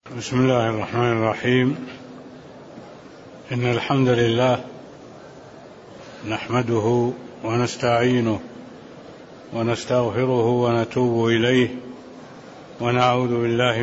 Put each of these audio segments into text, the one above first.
بسم الله الرحمن الرحيم. إن الحمد لله نحمده ونستعينه ونستغفره ونتوب إليه ونعوذ بالله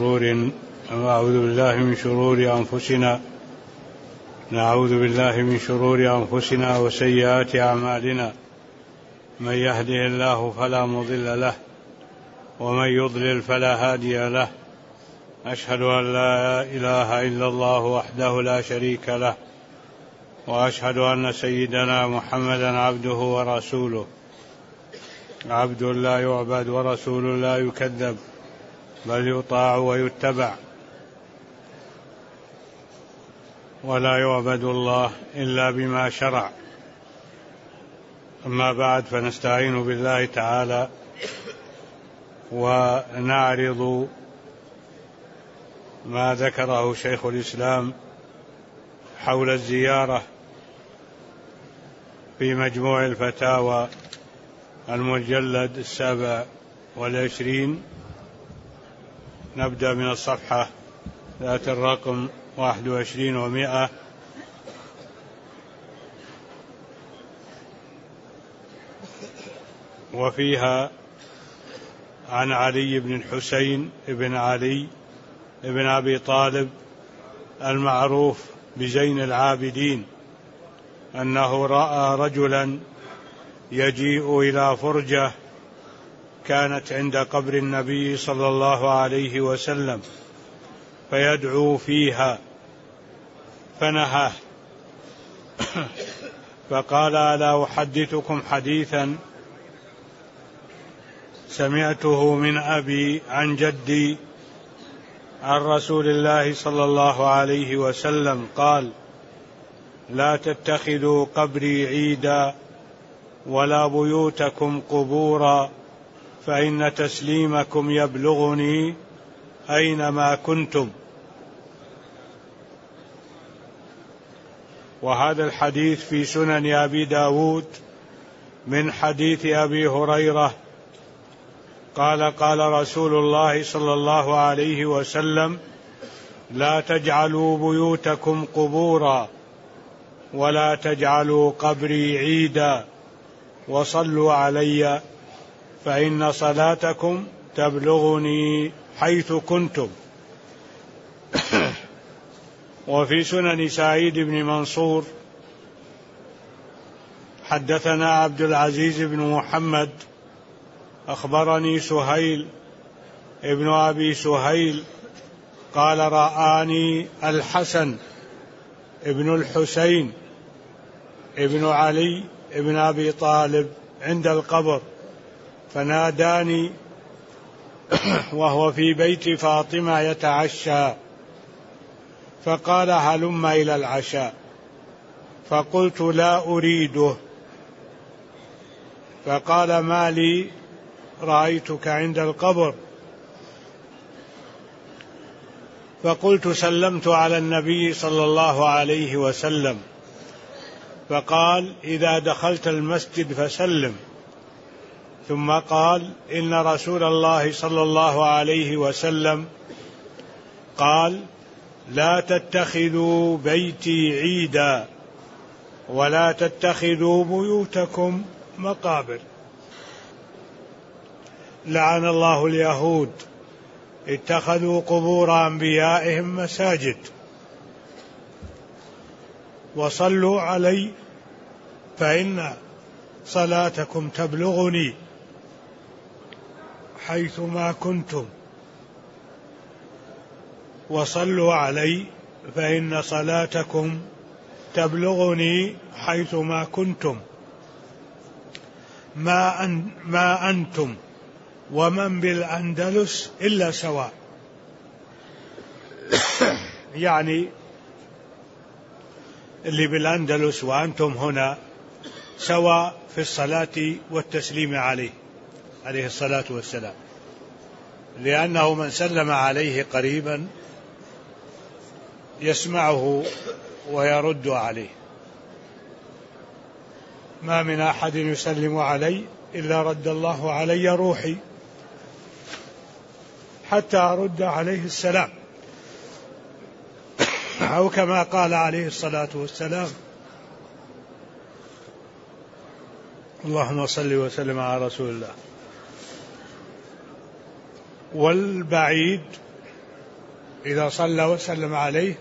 من شرور أنفسنا وسيئات أعمالنا. من يهده الله فلا مضل له ومن يضلل فلا هادي له. أشهد أن لا إله إلا الله وحده لا شريك له، وأشهد أن سيدنا محمدا عبده ورسوله، عبد لا يعبد ورسول لا يكذب، بل يطاع ويتبع، ولا يعبد الله إلا بما شرع. أما بعد، فنستعين بالله تعالى ونعرض ما ذكره شيخ الإسلام حول الزيارة في مجموع الفتاوى المجلد 27. نبدأ من الصفحة ذات الرقم 21 و100. وفيها عن علي بن الحسين بن علي ابن أبي طالب المعروف بزين العابدين أنه رأى رجلا يجيء إلى فرجة كانت عند قبر النبي صلى الله عليه وسلم فيدعو فيها، فنهاه فقال: ألا أحدثكم حديثا سمعته من أبي عن جدي عن رسول الله صلى الله عليه وسلم قال: لا تتخذوا قبري عيدا ولا بيوتكم قبورا، فإن تسليمكم يبلغني أينما كنتم. وهذا الحديث في سنن أبي داود من حديث أبي هريرة قال: قال رسول الله صلى الله عليه وسلم: لا تجعلوا بيوتكم قبورا ولا تجعلوا قبري عيدا وصلوا علي فإن صلاتكم تبلغني حيث كنتم. وفي سنن سعيد بن منصور حدثنا عبد العزيز بن محمد أخبرني سهيل ابن أبي سهيل قال: رآني الحسن ابن الحسين ابن علي ابن أبي طالب عند القبر فناداني وهو في بيت فاطمة يتعشى، فقال: هلم إلى العشاء، فقلت: لا أريده، فقال: ما لي رأيتك عند القبر؟ فقلت: سلمت على النبي صلى الله عليه وسلم، فقال: إذا دخلت المسجد فسلم. ثم قال: إن رسول الله صلى الله عليه وسلم قال: لا تتخذوا بيتي عيدا ولا تتخذوا بيوتكم مقابر. لعن الله اليهود اتخذوا قبور أنبيائهم مساجد. وصلوا علي فإن صلاتكم تبلغني حيثما كنتم. وصلوا علي فإن صلاتكم تبلغني حيثما كنتم. ما أنتم ومن بالأندلس إلا سواء. يعني اللي بالأندلس وأنتم هنا سواء في الصلاة والتسليم عليه الصلاة والسلام، لأنه من سلم عليه قريبا يسمعه ويرد عليه. ما من أحد يسلم علي إلا رد الله علي روحي حتى أرد عليه السلام. أو كما قال عليه الصلاة والسلام: اللهم صل وسلم على رسول الله. والبعيد إذا صلى وسلم عليه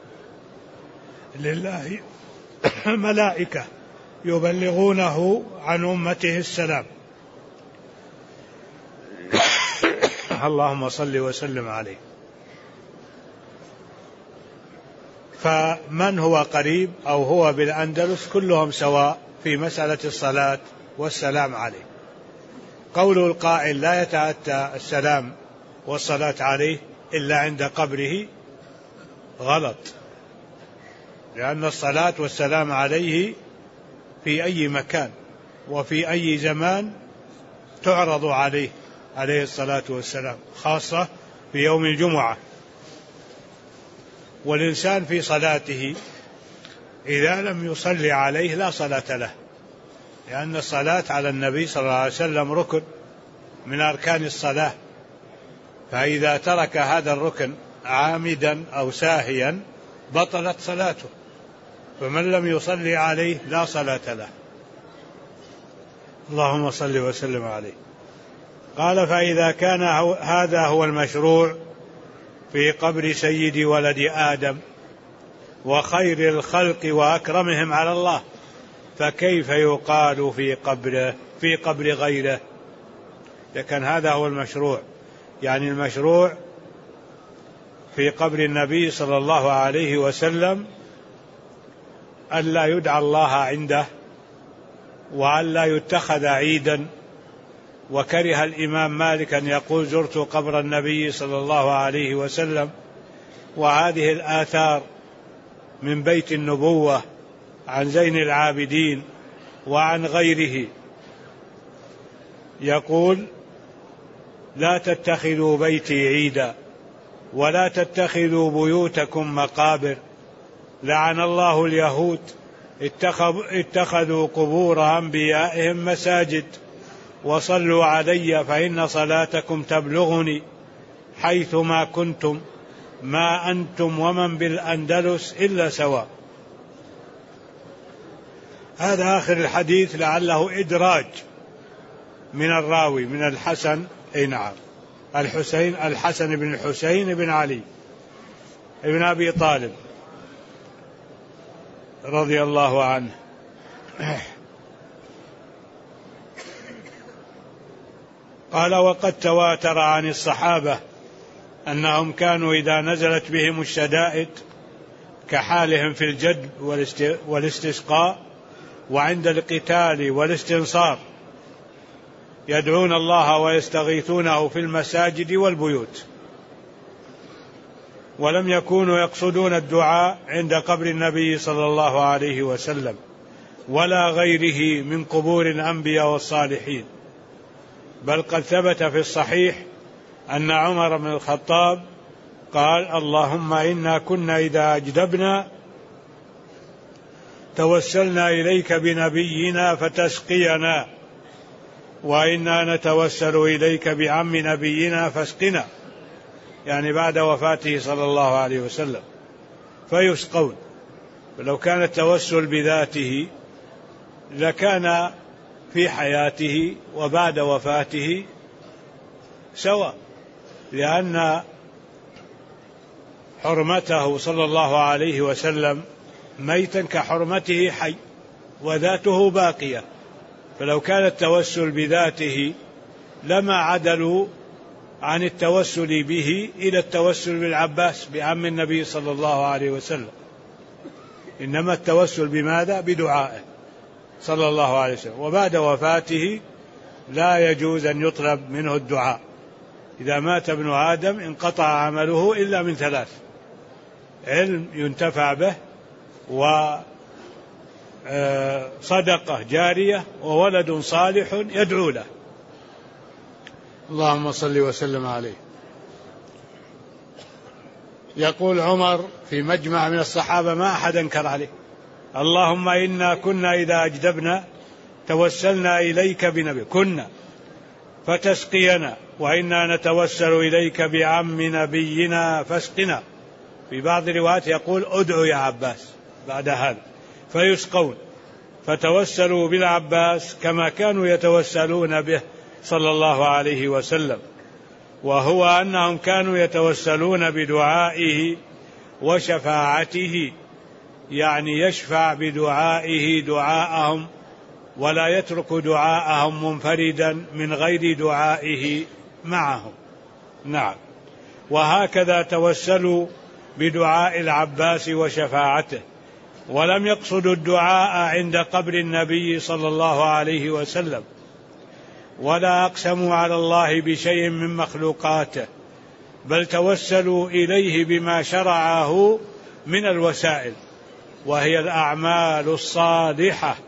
لله ملائكة يبلغونه عن أمته السلام. اللهم صل وسلم عليه. فمن هو قريب أو هو بالأندلس كلهم سواء في مسألة الصلاة والسلام عليه. قول القائل لا يتأتى السلام والصلاة عليه إلا عند قبره غلط، لأن الصلاة والسلام عليه في أي مكان وفي أي زمان تعرض عليه الصلاة والسلام، خاصة في يوم الجمعة. والإنسان في صلاته إذا لم يصلي عليه لا صلاة له، لأن الصلاة على النبي صلى الله عليه وسلم ركن من أركان الصلاة، فإذا ترك هذا الركن عامدا أو ساهيا بطلت صلاته، فمن لم يصلي عليه لا صلاة له. اللهم صل وسلم عليه. قال: فإذا كان هذا هو المشروع في قبر سيد ولد آدم وخير الخلق وأكرمهم على الله، فكيف يقال في قبر غيره؟ لكن هذا هو المشروع، يعني المشروع في قبر النبي صلى الله عليه وسلم ألا يدعى الله عنده وألا يتخذ عيدا. وكره الإمام مالك أن يقول: زرت قبر النبي صلى الله عليه وسلم. وهذه الآثار من بيت النبوة عن زين العابدين وعن غيره يقول: لا تتخذوا بيتي عيدا ولا تتخذوا بيوتكم مقابر، لعن الله اليهود اتخذوا قبور أنبيائهم مساجد، وصلوا علي فإن صلاتكم تبلغني حيثما كنتم، ما أنتم ومن بالأندلس إلا سواء. هذا آخر الحديث لعله إدراج من الراوي من الحسن، أي نعم، الحسن بن الحسين بن علي ابن أبي طالب رضي الله عنه. قال: وقد تواتر عن الصحابة أنهم كانوا إذا نزلت بهم الشدائد كحالهم في الجد والاستسقاء وعند القتال والاستنصار يدعون الله ويستغيثونه في المساجد والبيوت، ولم يكونوا يقصدون الدعاء عند قبر النبي صلى الله عليه وسلم ولا غيره من قبور الأنبياء والصالحين. بل قد ثبت في الصحيح أن عمر بن الخطاب قال: اللهم إنا كنا إذا أجدبنا توسلنا إليك بنبينا فتسقينا، وإنا نتوسل إليك بعم نبينا فاسقنا، يعني بعد وفاته صلى الله عليه وسلم، فيسقون. ولو كان التوسل بذاته لكان في حياته وبعد وفاته سواء، لأن حرمته صلى الله عليه وسلم ميتا كحرمته حي، وذاته باقية. فلو كان التوسل بذاته لما عدلوا عن التوسل به إلى التوسل بالعباس بعم النبي صلى الله عليه وسلم، إنما التوسل بماذا؟ بدعائه صلى الله عليه وسلم. وبعد وفاته لا يجوز أن يطلب منه الدعاء. إذا مات ابن آدم انقطع عمله إلا من ثلاث: علم ينتفع به، وصدقة جارية، وولد صالح يدعو له. اللهم صل وسلم عليه. يقول عمر في مجمع من الصحابة ما أحد أنكر عليه: اللهم إنا كنا إذا أجدبنا توسلنا إليك بنبي، كنا فتسقينا، وإنا نتوسل إليك بعم نبينا فاسقنا. في بعض الروايات يقول ادعوا يا عباس بعد هذا، فيسقون، فتوسلوا بالعباس كما كانوا يتوسلون به صلى الله عليه وسلم، وهو أنهم كانوا يتوسلون بدعائه وشفاعته، يعني يشفع بدعائه دعاءهم ولا يترك دعاءهم منفردا من غير دعائه معهم. نعم. وهكذا توسلوا بدعاء العباس وشفاعته، ولم يقصدوا الدعاء عند قبر النبي صلى الله عليه وسلم، ولا أقسموا على الله بشيء من مخلوقاته، بل توسلوا إليه بما شرعه من الوسائل، وهي الأعمال الصالحة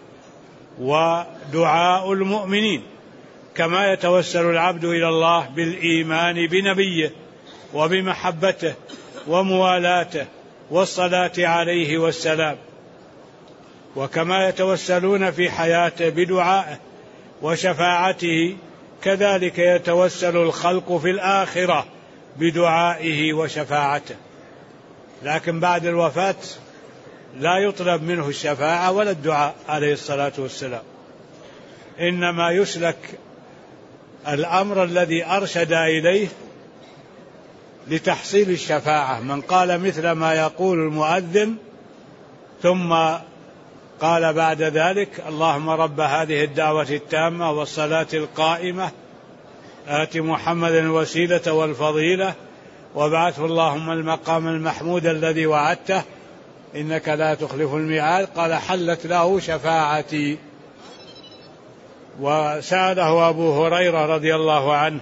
ودعاء المؤمنين، كما يتوسل العبد إلى الله بالإيمان بنبيه وبمحبته وموالاته والصلاة عليه والسلام، وكما يتوسلون في حياته بدعائه وشفاعته، كذلك يتوسل الخلق في الآخرة بدعائه وشفاعته، لكن بعد الوفاة لا يطلب منه الشفاعة ولا الدعاء عليه الصلاة والسلام، إنما يسلك الأمر الذي أرشد إليه لتحصيل الشفاعة. من قال مثل ما يقول المؤذن ثم قال بعد ذلك اللهم رب هذه الدعوة التامة والصلاة القائمة آت محمد الوسيلة والفضيلة وابعثه اللهم المقام المحمود الذي وعدته إنك لا تخلف الميعاد، قال حلت له شفاعتي. وسأله أبو هريرة رضي الله عنه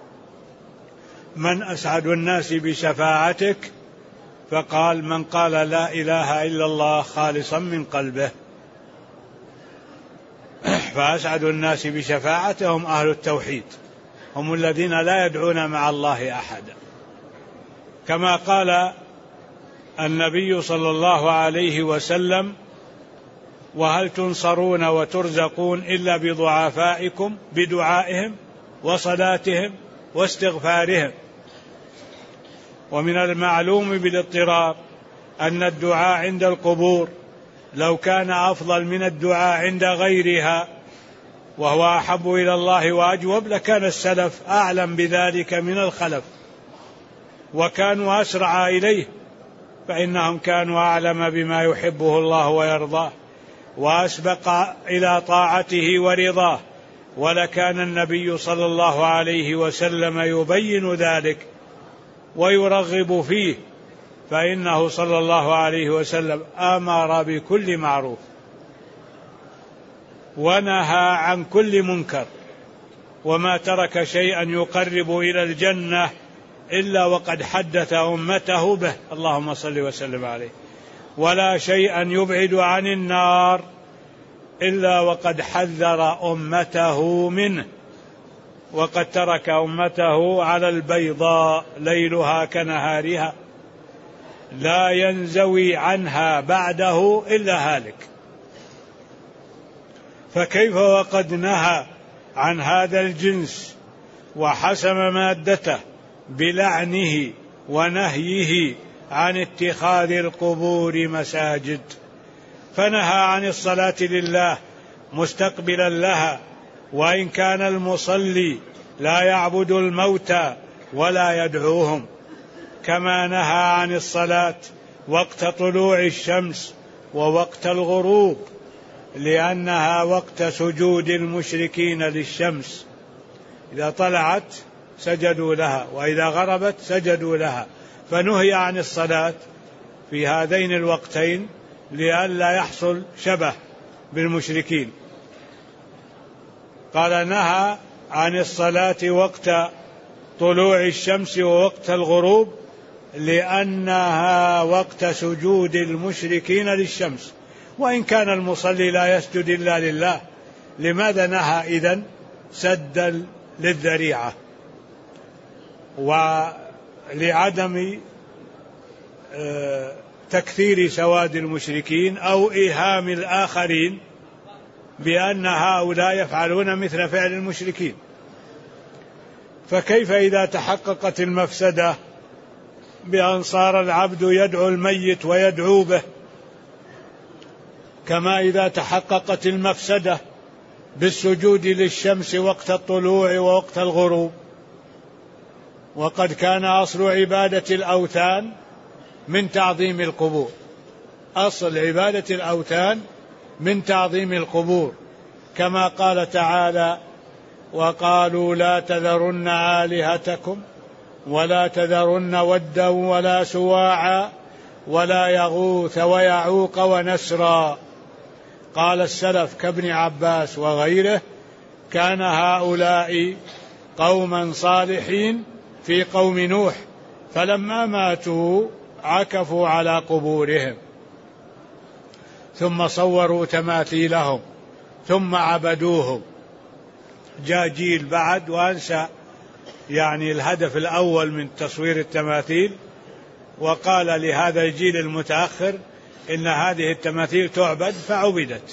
من أسعد الناس بشفاعتك؟ فقال من قال لا إله إلا الله خالصا من قلبه. فأسعد الناس بشفاعتهم أهل التوحيد، هم الذين لا يدعون مع الله أحدا، كما قال النبي صلى الله عليه وسلم وهل تنصرون وترزقون إلا بضعفائكم بدعائهم وصلاتهم واستغفارهم. ومن المعلوم بالاضطرار أن الدعاء عند القبور لو كان أفضل من الدعاء عند غيرها وهو أحب إلى الله وأجوب لكان السلف أعلم بذلك من الخلف، وكانوا أسرع إليه، فإنهم كانوا أعلم بما يحبه الله ويرضاه وأسبق إلى طاعته ورضاه، ولكان النبي صلى الله عليه وسلم يبين ذلك ويرغب فيه، فإنه صلى الله عليه وسلم أمر بكل معروف ونهى عن كل منكر، وما ترك شيئا يقرب إلى الجنة إلا وقد حدث أمته به، اللهم صل وسلم عليه، ولا شيئا يبعد عن النار إلا وقد حذر أمته منه، وقد ترك أمته على البيضاء ليلها كنهارها لا ينزوي عنها بعده إلا هالك. فكيف وقد نهى عن هذا الجنس وحسم مادته بلعنه ونهيه عن اتخاذ القبور مساجد، فنهى عن الصلاة لله مستقبلا لها، وإن كان المصلي لا يعبد الموتى ولا يدعوهم، كما نهى عن الصلاة وقت طلوع الشمس ووقت الغروب، لأنها وقت سجود المشركين للشمس، إذا طلعت سجدوا لها وإذا غربت سجدوا لها، فنهي عن الصلاة في هذين الوقتين لئلا يحصل شبه بالمشركين. قال نهى عن الصلاة وقت طلوع الشمس ووقت الغروب لأنها وقت سجود المشركين للشمس، وإن كان المصلي لا يسجد إلا لله، لماذا نهى إذن؟ سدا للذريعة ولعدم تكثير سواد المشركين أو إيهام الآخرين بأن هؤلاء يفعلون مثل فعل المشركين. فكيف إذا تحققت المفسدة بأن صار العبد يدعو الميت ويدعو به، كما إذا تحققت المفسدة بالسجود للشمس وقت الطلوع ووقت الغروب. وقد كان أصل عبادة الأوثان من تعظيم القبور، أصل عبادة الأوثان من تعظيم القبور، كما قال تعالى: وقالوا لا تذرن آلهتكم ولا تذرن ودا ولا سواعا ولا يغوث ويعوق ونسرا. قال السلف كابن عباس وغيره: كان هؤلاء قوما صالحين في قوم نوح، فلما ماتوا عكفوا على قبورهم ثم صوروا تماثيلهم ثم عبدوهم. جاء جيل بعد وأنسى الهدف الأول من تصوير التماثيل، وقال لهذا الجيل المتأخر إن هذه التماثيل تعبد، فعبدت.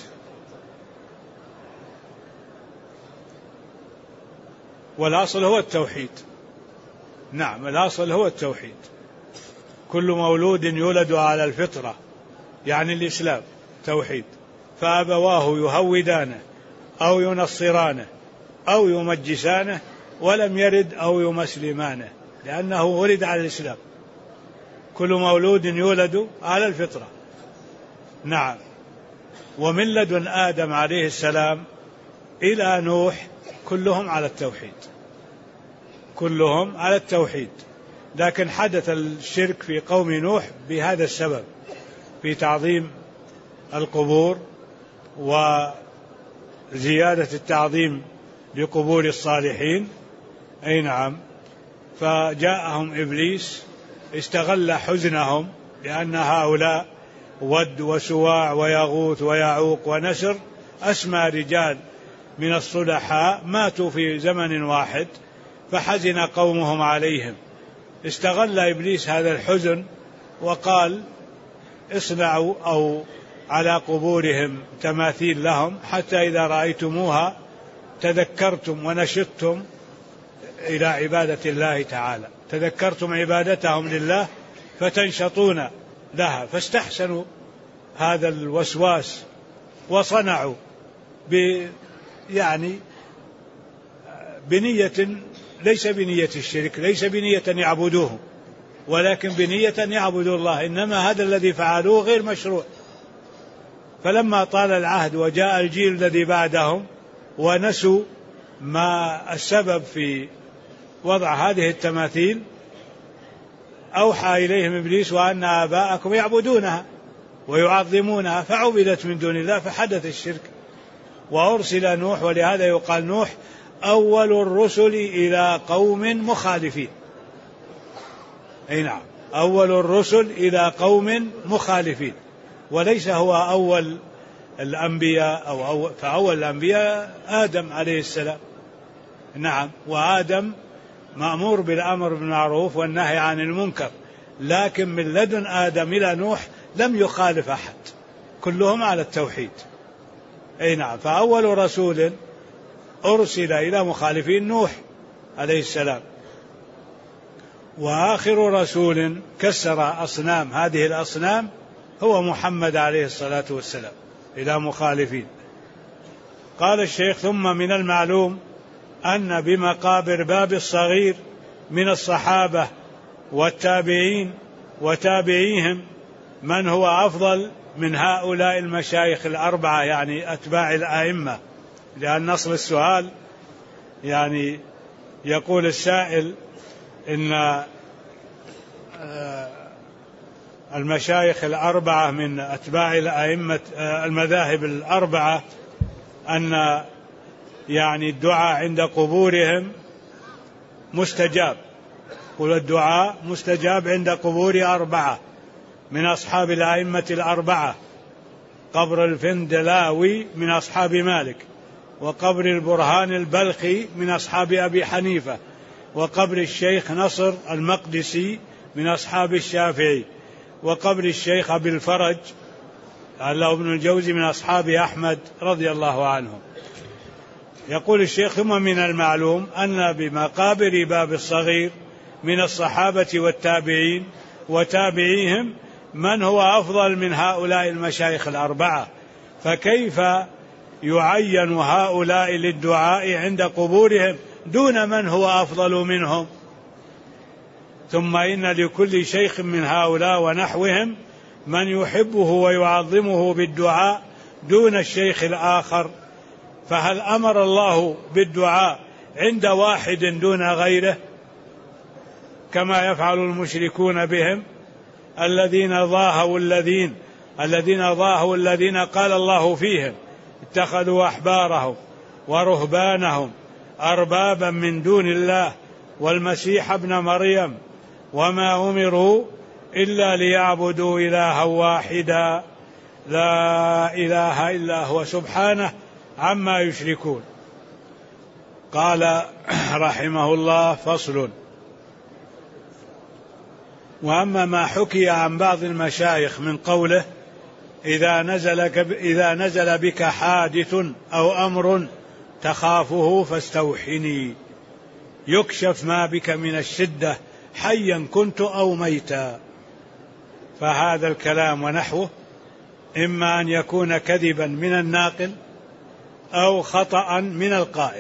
والأصل هو التوحيد. نعم، الأصل هو التوحيد. كل مولود يولد على الفطرة، الإسلام توحيد، فأبواه يهودانه أو ينصرانه أو يمجسانه، ولم يرد أو يمسلمانه، لأنه ولد على الإسلام. كل مولود يولد على الفطرة. نعم. ومن لدن آدم عليه السلام إلى نوح كلهم على التوحيد، كلهم على التوحيد، لكن حدث الشرك في قوم نوح بهذا السبب، في تعظيم القبور وزيادة التعظيم لقبور الصالحين. أي نعم. فجاءهم إبليس استغل حزنهم، لأن هؤلاء ود وسواع ويغوث ويعوق ونسر أسمى رجال من الصلحاء ماتوا في زمن واحد، فحزن قومهم عليهم. استغل إبليس هذا الحزن وقال: اصنعوا أو على قبورهم تماثيل لهم، حتى إذا رأيتموها تذكرتم ونشطتم إلى عبادة الله تعالى، تذكرتم عبادتهم لله فتنشطون لها. فاستحسنوا هذا الوسواس وصنعوا بنية ليس بنية الشرك، ليس بنية أن يعبدوه، ولكن بنية أن يعبدوا الله. إنما هذا الذي فعلوه غير مشروع. فلما طال العهد وجاء الجيل الذي بعدهم ونسوا ما السبب في وضع هذه التماثيل، أوحى إليهم إبليس: وأن آباءكم يعبدونها ويعظمونها، فعبدت من دون الله، فحدث الشرك. وأرسل نوح، ولهذا يقال نوح أول الرسل إلى قوم مخالفين. أي نعم، أول الرسل إلى قوم مخالفين، وليس هو أول الأنبياء فأول الأنبياء آدم عليه السلام. نعم، وآدم مأمور بالأمر بالمعروف والنهي عن المنكر، لكن من لدن آدم إلى نوح لم يخالف أحد، كلهم على التوحيد. أي نعم. فأول رسول أرسل إلى مخالفين نوح عليه السلام، وآخر رسول كسر أصنام هذه الأصنام هو محمد عليه الصلاة والسلام إلى مخالفين. قال الشيخ: ثم من المعلوم أن بمقابر باب الصغير من الصحابة والتابعين وتابعيهم من هو أفضل من هؤلاء المشايخ الأربعة، أتباع الآئمة. لأن أصل السؤال يقول السائل إن المشايخ الأربعة من أتباع الآئمة المذاهب الأربعة أن الدعاء عند قبورهم مستجاب، قل الدعاء مستجاب عند قبور أربعة من أصحاب الآئمة الأربعة: قبر الفندلاوي من أصحاب مالك، وقبر البرهان البلخي من أصحاب أبي حنيفة، وقبر الشيخ نصر المقدسي من أصحاب الشافعي، وقبر الشيخ أبي الفرج الله ابن الجوزي من أصحاب أحمد رضي الله عنهم. يقول الشيخ: ثم من المعلوم أن بمقابر باب الصغير من الصحابة والتابعين وتابعيهم من هو أفضل من هؤلاء المشايخ الأربعة، فكيف يعين هؤلاء للدعاء عند قبورهم دون من هو أفضل منهم؟ ثم إن لكل شيخ من هؤلاء ونحوهم من يحبه ويعظمه بالدعاء دون الشيخ الآخر، فهل أمر الله بالدعاء عند واحد دون غيره كما يفعل المشركون بهم الذين ضاهوا الذين قال الله فيهم اتخذوا أحبارهم ورهبانهم أربابا من دون الله والمسيح ابن مريم وما أمروا إلا ليعبدوا إلها واحدا لا إله إلا هو سبحانه عما يشركون. قال رحمه الله: فصل. وأما ما حكي عن بعض المشايخ من قوله: إذا نزل بك حادث أو أمر تخافه فاستوحني يكشف ما بك من الشدة حيا كنت أو ميتا، فهذا الكلام ونحوه إما أن يكون كذبا من الناقل أو خطأ من القائل،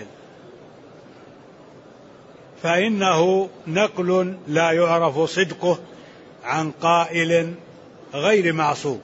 فإنه نقل لا يعرف صدقه عن قائل غير معصوم.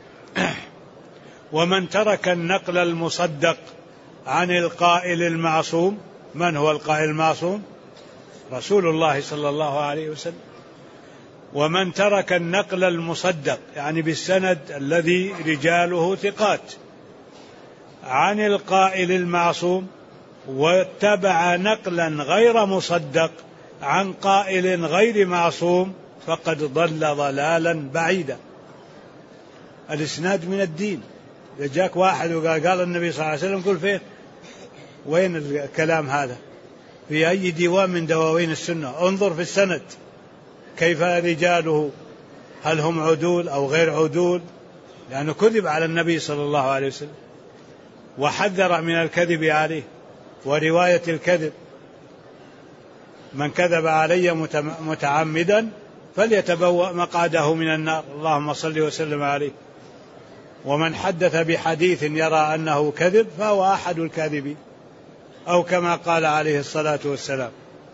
ومن ترك النقل المصدق عن القائل المعصوم، من هو القائل المعصوم؟ رسول الله صلى الله عليه وسلم. ومن ترك النقل المصدق يعني بالسند الذي رجاله ثقات عن القائل المعصوم واتبع نقلا غير مصدق عن قائل غير معصوم فقد ضل ضلالا بعيدا. الإسناد من الدين. إذا جاك واحد وقال النبي صلى الله عليه وسلم قل فين؟ وين الكلام هذا؟ في أي ديوان من دواوين السنة؟ انظر في السند كيف رجاله، هل هم عدول أو غير عدول؟ لأنه كذب على النبي صلى الله عليه وسلم وحذر من الكذب عليه ورواية الكذب. من كذب علي متعمدا فليتبوأ مقعده من النار، اللهم صل وسلم عليه. ومن حدث بحديث يرى أنه كذب فهو أحد الكاذبين، أو كما قال عليه الصلاة والسلام.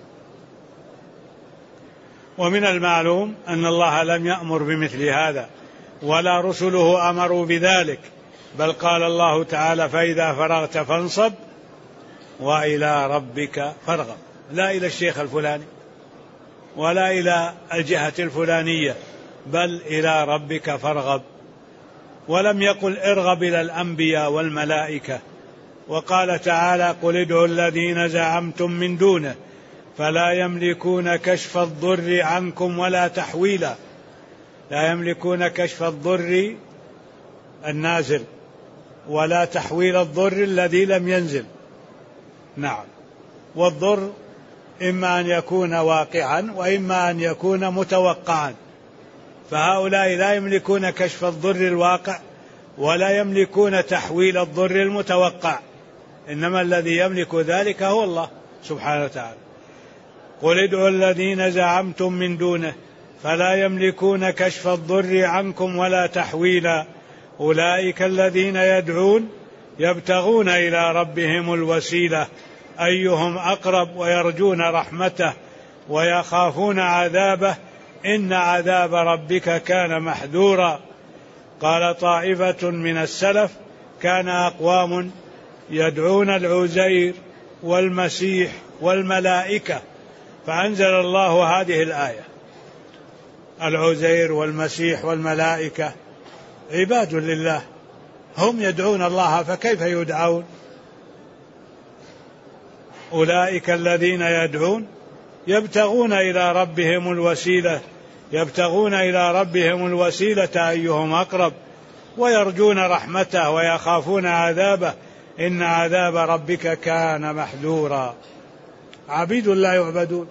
ومن المعلوم أن الله لم يأمر بمثل هذا ولا رسله أمروا بذلك، بل قال الله تعالى: فإذا فرغت فانصب وإلى ربك فارغب، لا إلى الشيخ الفلاني ولا إلى الجهة الفلانية، بل إلى ربك فارغب. ولم يقل ارغب إلى الأنبياء والملائكة. وقال تعالى: قل ادعوا الذين زعمتم من دونه فلا يملكون كشف الضر عنكم ولا تحويلا. لا يملكون كشف الضر النازل ولا تحويل الضر الذي لم ينزل. نعم، والضر إما أن يكون واقعا وإما أن يكون متوقعا، فهؤلاء لا يملكون كشف الضر الواقع ولا يملكون تحويل الضر المتوقع، إنما الذي يملك ذلك هو الله سبحانه وتعالى. قل ادعوا الذين زعمتم من دونه فلا يملكون كشف الضر عنكم ولا تحويلا أولئك الذين يدعون يبتغون إلى ربهم الوسيلة أيهم أقرب ويرجون رحمته ويخافون عذابه إن عذاب ربك كان محذورا. قال طائفة من السلف: كان أقوام يدعون العزير والمسيح والملائكة، فأنزل الله هذه الآية: العزير والمسيح والملائكة عباد لله، هم يدعون الله فكيف يدعون؟ أولئك الذين يدعون يبتغون إلى ربهم الوسيلة، يبتغون إلى ربهم الوسيلة أيهم أقرب ويرجون رحمته ويخافون عذابه إن عذاب ربك كان محذورا. عبيد لا يعبدون.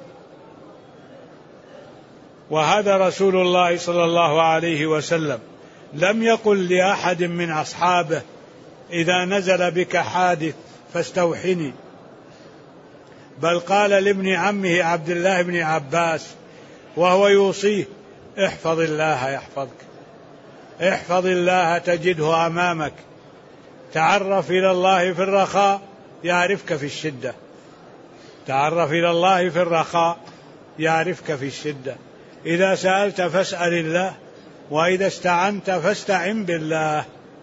وهذا رسول الله صلى الله عليه وسلم لم يقل لأحد من أصحابه: إذا نزل بك حادث فاستوحني، بل قال لابن عمه عبد الله بن عباس وهو يوصيه: احفظ الله يحفظك، احفظ الله تجده أمامك، تعرف إلى الله في الرخاء يعرفك في الشدة، تعرف إلى الله في الرخاء يعرفك في الشدة. إذا سألت فاسأل الله، وإذا استعنت فاستعن بالله.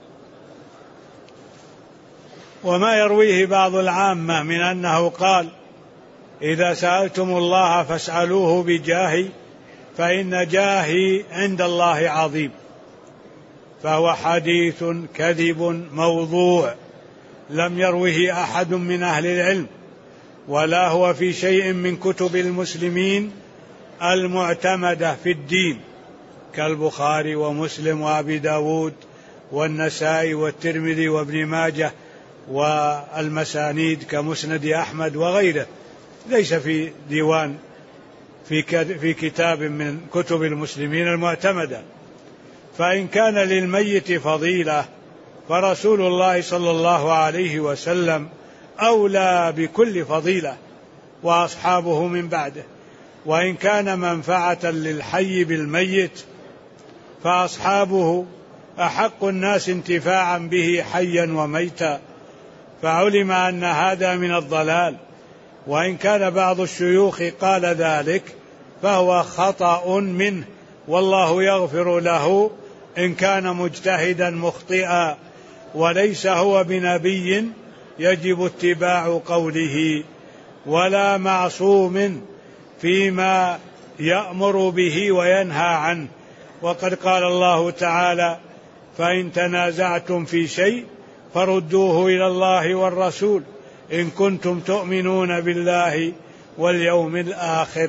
وما يرويه بعض العامة من أنه قال: إذا سألتم الله فاسألوه بجاهي فإن جاهي عند الله عظيم، فهو حديث كذب موضوع لم يروه أحد من أهل العلم، ولا هو في شيء من كتب المسلمين المعتمدة في الدين كالبخاري ومسلم وأبي داود والنسائي والترمذي وابن ماجه والمسانيد كمسند أحمد وغيره، ليس في ديوان في كتاب من كتب المسلمين المعتمدة. فإن كان للميت فضيلة فرسول الله صلى الله عليه وسلم أولى بكل فضيلة وأصحابه من بعده، وإن كان منفعة للحي بالميت فأصحابه أحق الناس انتفاعا به حيا وميتا، فعلم أن هذا من الضلال. وإن كان بعض الشيوخ قال ذلك فهو خطأ منه، والله يغفر له إن كان مجتهدا مخطئا، وليس هو بنبي يجب اتباع قوله، ولا معصوم فيما يأمر به وينهى عنه. وقد قال الله تعالى: فإن تنازعتم في شيء فردوه إلى الله والرسول إن كنتم تؤمنون بالله واليوم الآخر.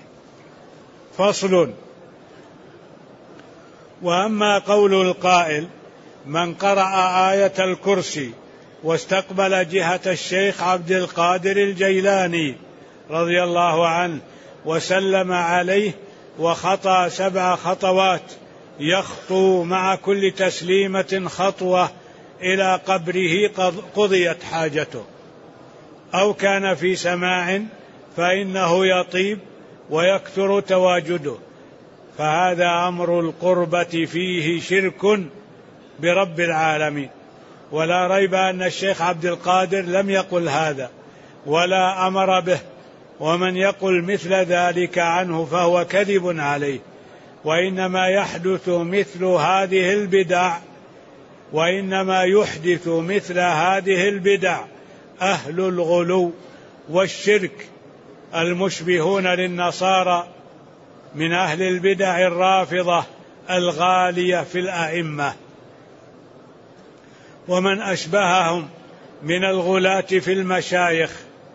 فصل. وأما قول القائل: من قرأ آية الكرسي واستقبل جهة الشيخ عبد القادر الجيلاني رضي الله عنه وسلم عليه وخطى 7 خطوات يخطو مع كل تسليمة خطوة إلى قبره قضيت حاجته، أو كان في سماع فإنه يطيب ويكثر تواجده، فهذا أمر القربة فيه شرك برب العالمين. ولا ريب أن الشيخ عبد القادر لم يقل هذا ولا أمر به، ومن يقل مثل ذلك عنه فهو كذب عليه. وإنما يحدث مثل هذه البدع وإنما يحدث مثل هذه البدع أهل الغلو والشرك المشبهون للنصارى من أهل البدع الرافضة الغالية في الأئمة، ومن أشبههم من الغلاة في المشايخ.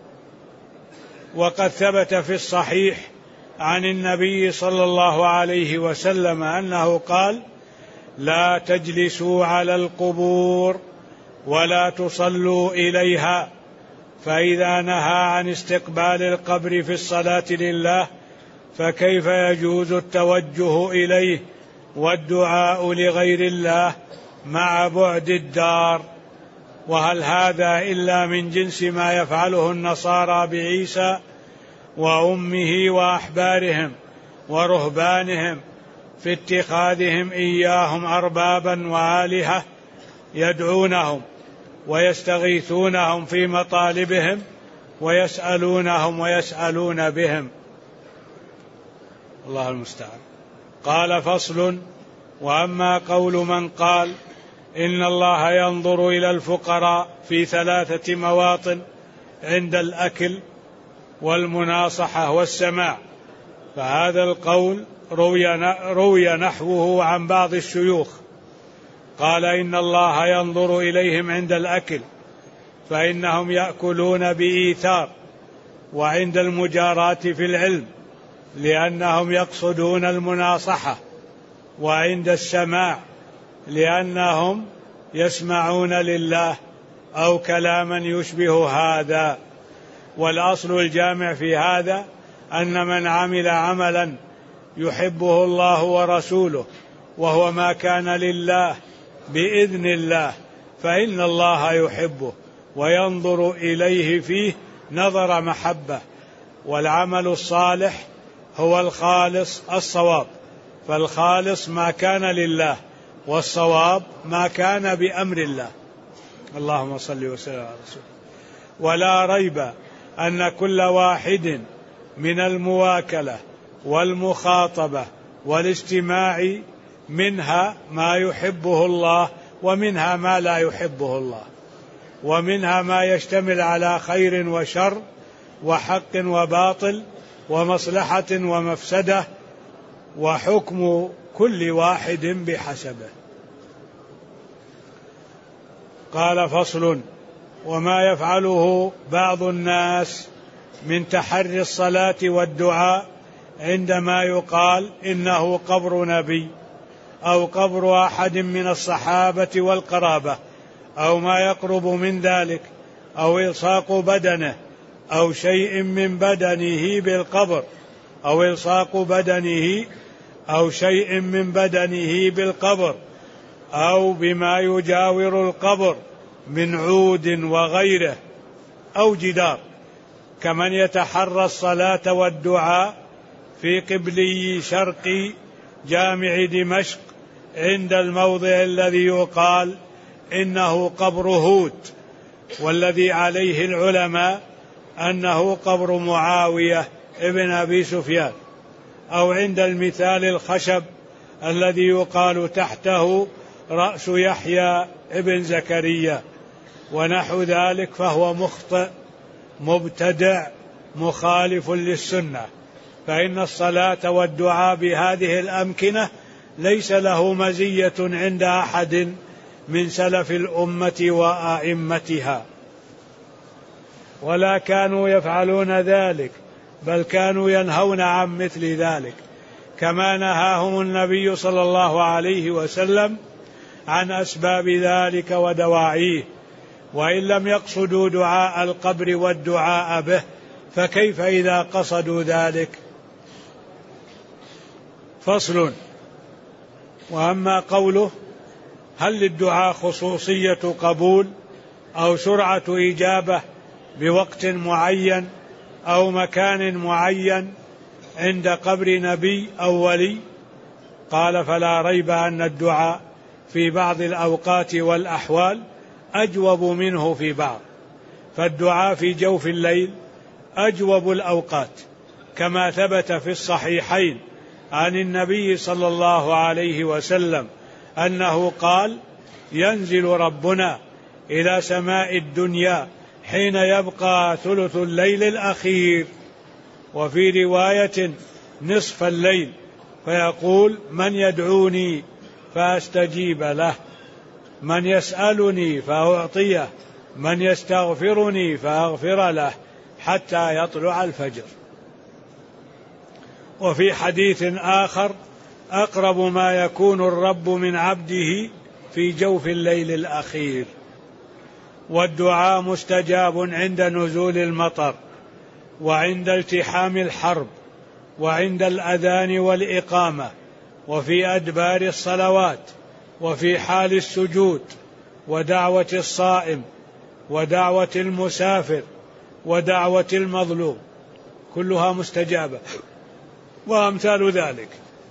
وقد ثبت في الصحيح عن النبي صلى الله عليه وسلم أنه قال: لا تجلسوا على القبور ولا تصلوا إليها، فإذا نهى عن استقبال القبر في الصلاة لله فكيف يجوز التوجه إليه والدعاء لغير الله مع بعد الدار؟ وهل هذا إلا من جنس ما يفعله النصارى بعيسى وأمه وأحبارهم ورهبانهم في اتخاذهم إياهم أربابا وآلهة يدعونهم ويستغيثونهم في مطالبهم ويسألونهم ويسألون بهم. الله المستعان. قال: فصل. وأما قول من قال إن الله ينظر إلى الفقراء في 3 مواطن عند الأكل والمناصحة والسماع، فهذا القول روي نحوه عن بعض الشيوخ، قال: إن الله ينظر إليهم عند الأكل فإنهم يأكلون بإيثار، وعند المجاراة في العلم لأنهم يقصدون المناصحة، وعند السماع لأنهم يسمعون لله أو كلاما يشبه هذا. والأصل الجامع في هذا أن من عمل عملا يحبه الله ورسوله وهو ما كان لله بإذن الله فإن الله يحبه وينظر إليه فيه نظر محبة. والعمل الصالح هو الخالص الصواب، فالخالص ما كان لله، والصواب ما كان بأمر الله. اللهم صل وسلم على رسوله. ولا ريب أن كل واحد من المواكلة والمخاطبة والاستماع منها ما يحبه الله، ومنها ما لا يحبه الله، ومنها ما يشتمل على خير وشر وحق وباطل ومصلحة ومفسدة، وحكم كل واحد بحسبه. قال: فصل: وما يفعله بعض الناس من تحري الصلاة والدعاء عندما يقال إنه قبر نبي أو قبر أحد من الصحابة والقرابة أو ما يقرب من ذلك، أو إلصاق بدنه أو شيء من بدنه بالقبر، أو إلصاق بدنه أو شيء من بدنه بالقبر، أو بما يجاور القبر من عود وغيره أو جدار، كمن يتحرى الصلاة والدعاء في قبلي شرق جامع دمشق عند الموضع الذي يقال إنه قبر هود، والذي عليه العلماء أنه قبر معاوية ابن أبي سفيان، أو عند المثال الخشب الذي يقال تحته رأس يحيى ابن زكريا ونحو ذلك، فهو مخطئ مبتدع مخالف للسنة، فإن الصلاة والدعاء بهذه الأمكنة ليس له مزية عند أحد من سلف الأمة وأئمتها، ولا كانوا يفعلون ذلك، بل كانوا ينهون عن مثل ذلك، كما نهاهم النبي صلى الله عليه وسلم عن أسباب ذلك ودواعيه، وإن لم يقصدوا دعاء القبر والدعاء به، فكيف إذا قصدوا ذلك؟ فصل: وأما قوله: هل للدعاء خصوصية قبول أو سرعة إجابة بوقت معين أو مكان معين عند قبر نبي أو ولي؟ قال: فلا ريب أن الدعاء في بعض الأوقات والأحوال أجوب منه في بعض، فالدعاء في جوف الليل أجوب الأوقات، كما ثبت في الصحيحين عن النبي صلى الله عليه وسلم أنه قال: ينزل ربنا إلى سماء الدنيا حين يبقى ثلث الليل الأخير، وفي رواية نصف الليل، فيقول: من يدعوني فأستجيب له، من يسألني فأعطيه، من يستغفرني فأغفر له، حتى يطلع الفجر. وفي حديث آخر: أقرب ما يكون الرب من عبده في جوف الليل الأخير. والدعاء مستجاب عند نزول المطر، وعند التحام الحرب، وعند الأذان والإقامة، وفي أدبار الصلوات، وفي حال السجود، ودعوة الصائم، ودعوة المسافر، ودعوة المظلوم، كلها مستجابة، وأمثال ذلك.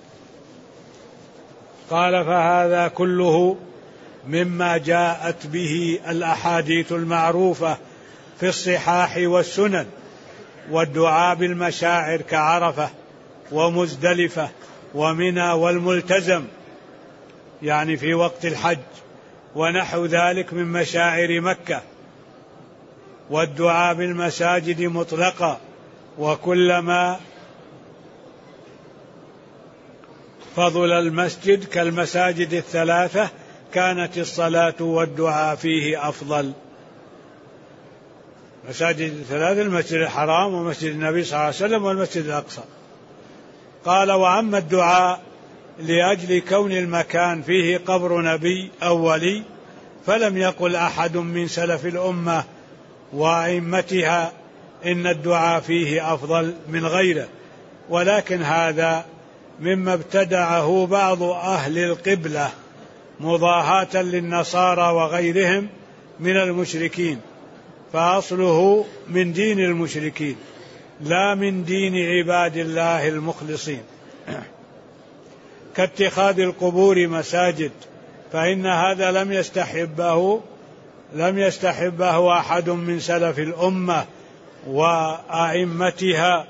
قال: فهذا كله مما جاءت به الأحاديث المعروفة في الصحاح والسنن، والدعاء بالمشاعر كعرفة ومزدلفة ومنى والملتزم، يعني في وقت الحج، ونحو ذلك من مشاعر مكة، والدعاء بالمساجد مطلقا، وكلما فضل المسجد كالمساجد الثلاثة كانت الصلاة والدعاء فيه أفضل. مساجد الثلاثة: المسجد الحرام، ومسجد النبي صلى الله عليه وسلم، والمسجد الأقصى. قال: وأما الدعاء لأجل كون المكان فيه قبر نبي أو ولي، فلم يقل أحد من سلف الأمة وأئمتها إن الدعاء فيه أفضل من غيره، ولكن هذا مما ابتدعه بعض أهل القبلة مضاهاة للنصارى وغيرهم من المشركين، فأصله من دين المشركين، لا من دين عباد الله المخلصين، كاتخاذ القبور مساجد، فإن هذا لم يستحبه أحد من سلف الأمة وأئمتها،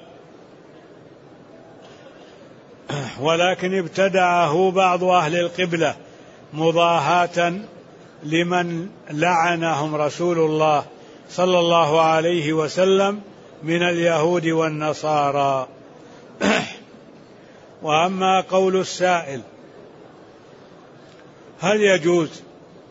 ولكن ابتدعه بعض أهل القبلة مضاهاة لمن لعنهم رسول الله صلى الله عليه وسلم من اليهود والنصارى. وأما قول السائل هل يجوز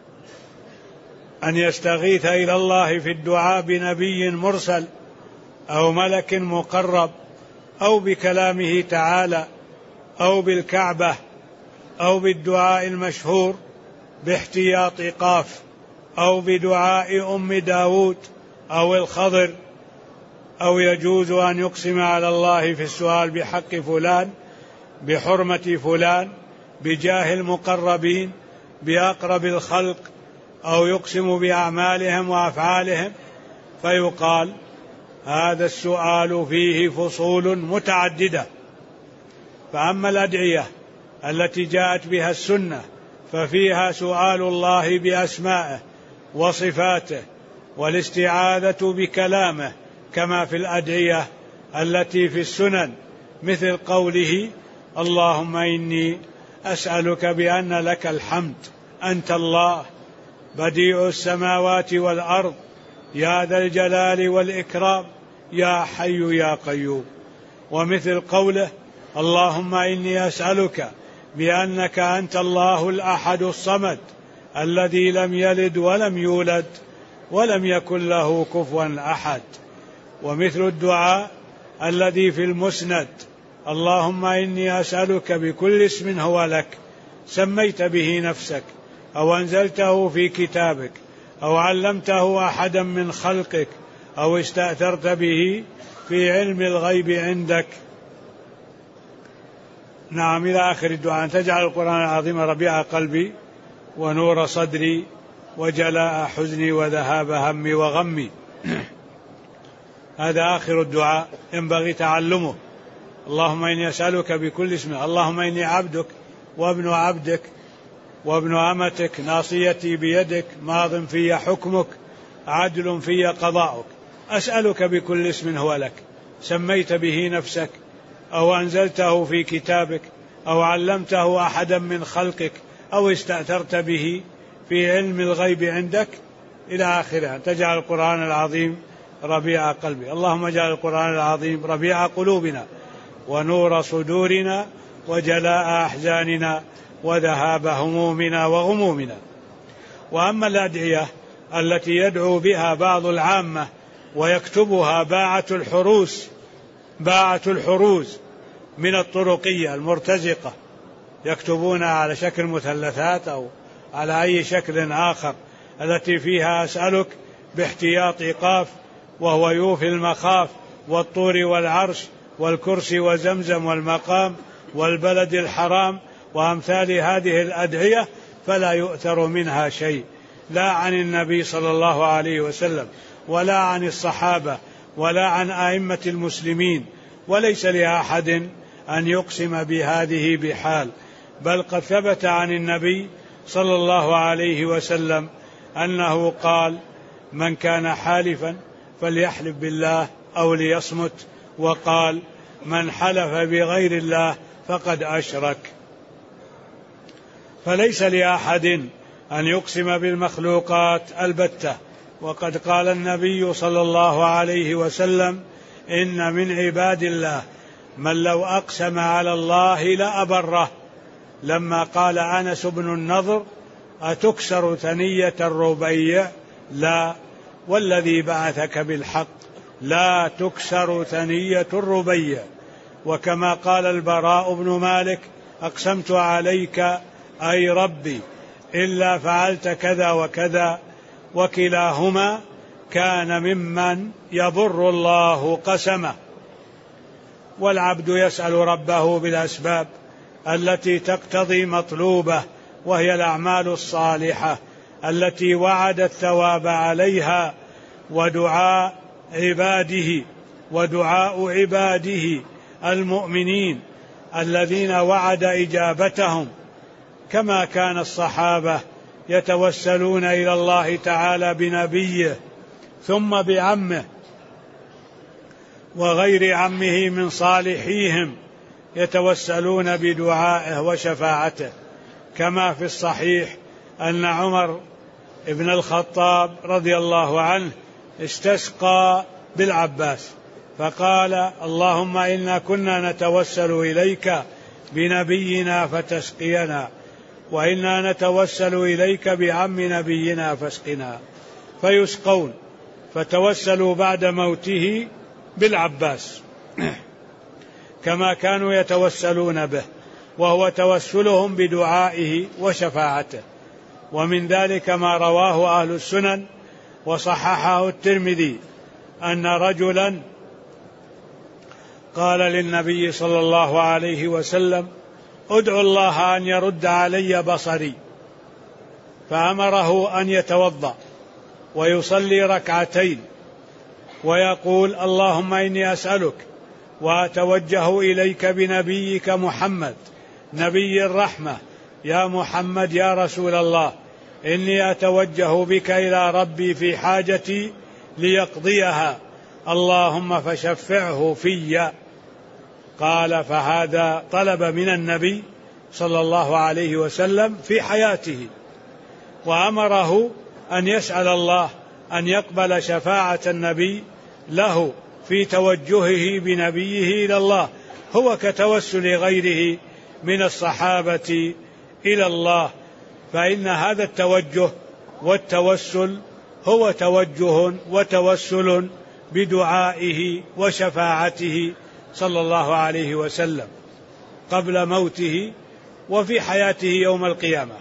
أن يستغيث إلى الله في الدعاء بنبي مرسل أو ملك مقرب أو بكلامه تعالى أو بالكعبة أو بالدعاء المشهور باحتياط قاف أو بدعاء أم داود أو الخضر، أو يجوز أن يقسم على الله في السؤال بحق فلان، بحرمة فلان، بجاه المقربين، بأقرب الخلق، أو يقسم بأعمالهم وأفعالهم؟ فيقال هذا السؤال فيه فصول متعددة. فأما الأدعية التي جاءت بها السنة ففيها سؤال الله بأسمائه وصفاته والاستعاذة بكلامه، كما في الأدعية التي في السنن، مثل قوله اللهم إني أسألك بأن لك الحمد أنت الله بديع السماوات والأرض يا ذا الجلال والإكرام يا حي يا قيوم. ومثل قوله اللهم إني أسألك بأنك أنت الله الأحد الصمد الذي لم يلد ولم يولد ولم يكن له كفوا أحد. ومثل الدعاء الذي في المسند اللهم إني أسألك بكل اسم هو لك سميت به نفسك أو أنزلته في كتابك أو علمته أحدا من خلقك أو استأثرت به في علم الغيب عندك. نعم، إلى آخر الدعاء. أن تجعل القرآن العظيم ربيع قلبي ونور صدري وجلاء حزني وذهاب همي وغمي. هذا آخر الدعاء ينبغي تعلمه. اللهم إني أسألك بكل اسم، اللهم إني عبدك وابن عبدك وابن أمتك ناصيتي بيدك ماض في حكمك عدل في قضاؤك، أسألك بكل اسم هو لك سميت به نفسك أو أنزلته في كتابك أو علمته أحدا من خلقك أو استأثرت به في علم الغيب عندك إلى آخره. تجعل القرآن العظيم ربيع قلبي. اللهم اجعل القرآن العظيم ربيع قلوبنا ونور صدورنا وجلاء أحزاننا وذهاب همومنا وغمومنا. وأما الأدعية التي يدعو بها بعض العامة ويكتبها باعة الحروز من الطرقية المرتزقة، يكتبونها على شكل مثلثات أو على أي شكل آخر، التي فيها أسألك باحتياط قاف وهو يوفي المخاف والطور والعرش والكرسي وزمزم والمقام والبلد الحرام وأمثال هذه الأدعية، فلا يؤثر منها شيء، لا عن النبي صلى الله عليه وسلم ولا عن الصحابة ولا عن أئمة المسلمين، وليس لأحد أن يقسم بهذه بحال. بل قد ثبت عن النبي صلى الله عليه وسلم أنه قال من كان حالفا فليحلف بالله أو ليصمت، وقال من حلف بغير الله فقد أشرك. فليس لأحد أن يقسم بالمخلوقات البتة. وقد قال النبي صلى الله عليه وسلم إن من عباد الله من لو أقسم على الله لأبره، لما قال أنس بن النضر أتكسر ثنية الربيع؟ لا، والذي بعثك بالحق لا تكسر ثنية الربيع. وكما قال البراء بن مالك أقسمت عليك أي ربي إلا فعلت كذا وكذا، وكلاهما كان ممن يضر الله قسمه. والعبد يسأل ربه بالأسباب التي تقتضي مطلوبه، وهي الأعمال الصالحة التي وعد الثواب عليها، ودعاء عباده ودعاء عباده المؤمنين الذين وعد إجابتهم، كما كان الصحابة يتوسلون إلى الله تعالى بنبيه ثم بعمه وغير عمه من صالحيهم يتوسلون بدعائه وشفاعته، كما في الصحيح أن عمر بن الخطاب رضي الله عنه استسقى بالعباس فقال: اللهم إنا كنا نتوسل إليك بنبينا فتسقينا، وإنا نتوسل إليك بعم نبينا فاسقنا، فيسقون، فتوسلوا بعد موته بالعباس كما كانوا يتوسلون به، وهو توسلهم بدعائه وشفاعته. ومن ذلك ما رواه أهل السنن وصححه الترمذي أن رجلا قال للنبي صلى الله عليه وسلم: ادعو الله أن يرد علي بصري، فأمره أن يتوضأ ويصلي ركعتين ويقول: اللهم إني أسألك وأتوجه إليك بنبيك محمد نبي الرحمة، يا محمد يا رسول الله، إني أتوجه بك إلى ربي في حاجتي ليقضيها، اللهم فشفعه في. قال: فهذا طلب من النبي صلى الله عليه وسلم في حياته، وأمره أن يسأل الله أن يقبل شفاعة النبي له في توجهه بنبيه إلى الله، هو كتوسل غيره من الصحابة إلى الله، فإن هذا التوجه والتوسل هو توجه وتوسل بدعائه وشفاعته صلى الله عليه وسلم قبل موته وفي حياته يوم القيامة،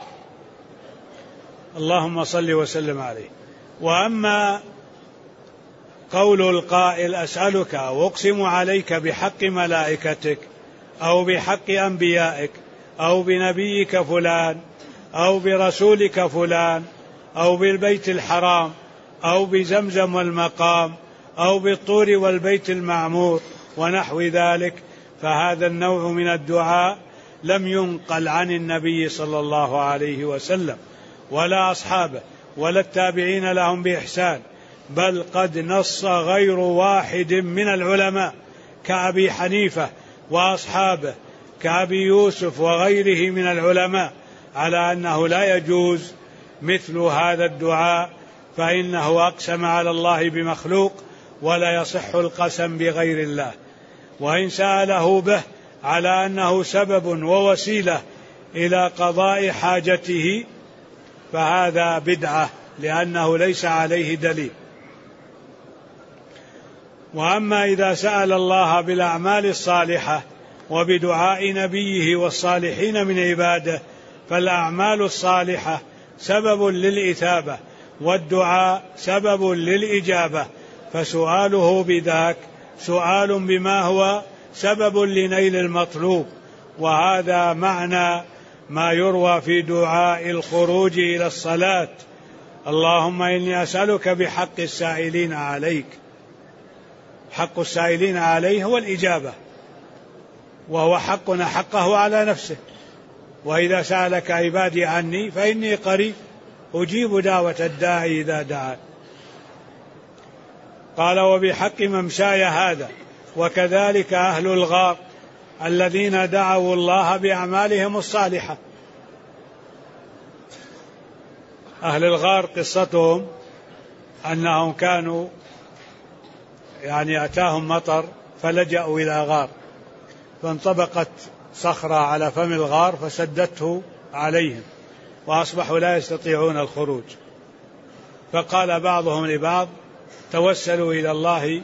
اللهم صل وسلم عليه. وأما قول القائل: أسألك وأقسم عليك بحق ملائكتك أو بحق أنبيائك أو بنبيك فلان أو برسولك فلان أو بالبيت الحرام أو بزمزم والمقام أو بالطور والبيت المعمور ونحو ذلك، فهذا النوع من الدعاء لم ينقل عن النبي صلى الله عليه وسلم ولا أصحابه ولا التابعين لهم بإحسان، بل قد نص غير واحد من العلماء كأبي حنيفة وأصحابه كأبي يوسف وغيره من العلماء على أنه لا يجوز مثل هذا الدعاء، فإنه أقسم على الله بمخلوق ولا يصح القسم بغير الله، وإن سأله به على أنه سبب ووسيلة إلى قضاء حاجته فهذا بدعة، لأنه ليس عليه دليل. وأما إذا سأل الله بالأعمال الصالحة وبدعاء نبيه والصالحين من عباده، فالأعمال الصالحة سبب للإثابة والدعاء سبب للإجابة، فسؤاله بذاك سؤال بما هو سبب لنيل المطلوب. وهذا معنى ما يروى في دعاء الخروج إلى الصلاة: اللهم إني أسألك بحق السائلين عليك. حق السائلين عليه هو الإجابة، وهو حقنا حقه على نفسه، وإذا سألك عبادي عني فإني قريب أجيب دعوة الداعي إذا دعان. قال: وبحق ممشاي هذا، وكذلك أهل الغار الذين دعوا الله بأعمالهم الصالحة. أهل الغار قصتهم أنهم كانوا أتاهم مطر فلجأوا إلى غار، فانطبقت صخرة على فم الغار فسدته عليهم وأصبحوا لا يستطيعون الخروج، فقال بعضهم لبعض: توسلوا إلى الله،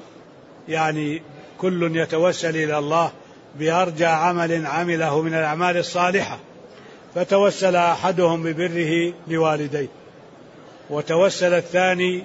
كل يتوسل إلى الله بأرجى عمل عمله من الأعمال الصالحة، فتوسل أحدهم ببره لوالديه، وتوسل الثاني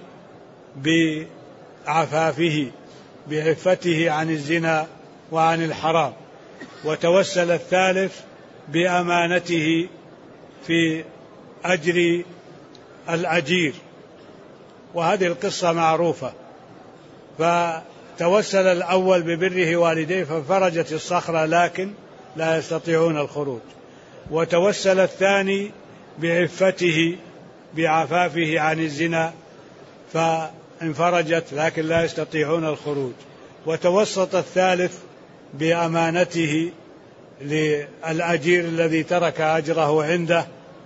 بعفافه بعفته عن الزنا وعن الحرام، وتوسل الثالث بأمانته في أجر الأجير، وهذه القصة معروفة. توسل الأول ببره والديه فانفرجت الصخرة لكن لا يستطيعون الخروج، وتوسل الثاني بعفته بعفافه عن الزنا فانفرجت لكن لا يستطيعون الخروج، وتوسط الثالث بأمانته للأجير الذي ترك أجره عنده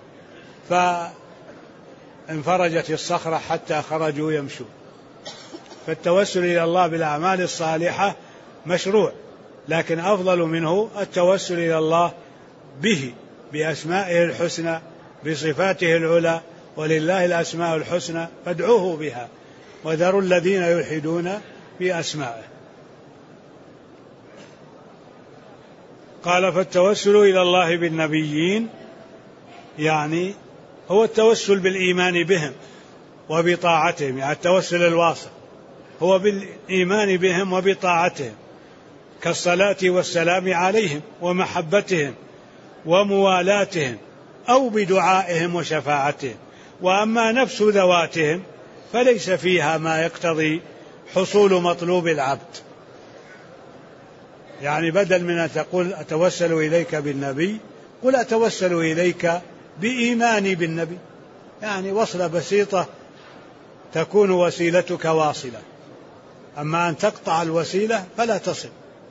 فانفرجت الصخرة حتى خرجوا يمشون. فالتوسل إلى الله بالأعمال الصالحة مشروع، لكن أفضل منه التوسل إلى الله به بأسمائه الحسنى بصفاته العلى، ولله الأسماء الحسنى فادعوه بها وذروا الذين يلحدون في أسمائه. قال فالتوسل إلى الله بالنبيين يعني هو التوسل بالإيمان بهم وبطاعتهم، يعني التوسل الواصل هو بالإيمان بهم وبطاعتهم كالصلاة والسلام عليهم ومحبتهم وموالاتهم أو بدعائهم وشفاعتهم. وأما نفس ذواتهم فليس فيها ما يقتضي حصول مطلوب العبد، يعني بدل من أن تقول أتوسل إليك بالنبي قل أتوسل إليك بإيماني بالنبي، يعني وصلة بسيطة تكون وسيلتك واصلة، أما أن تقطع الوسيلة فلا تصل.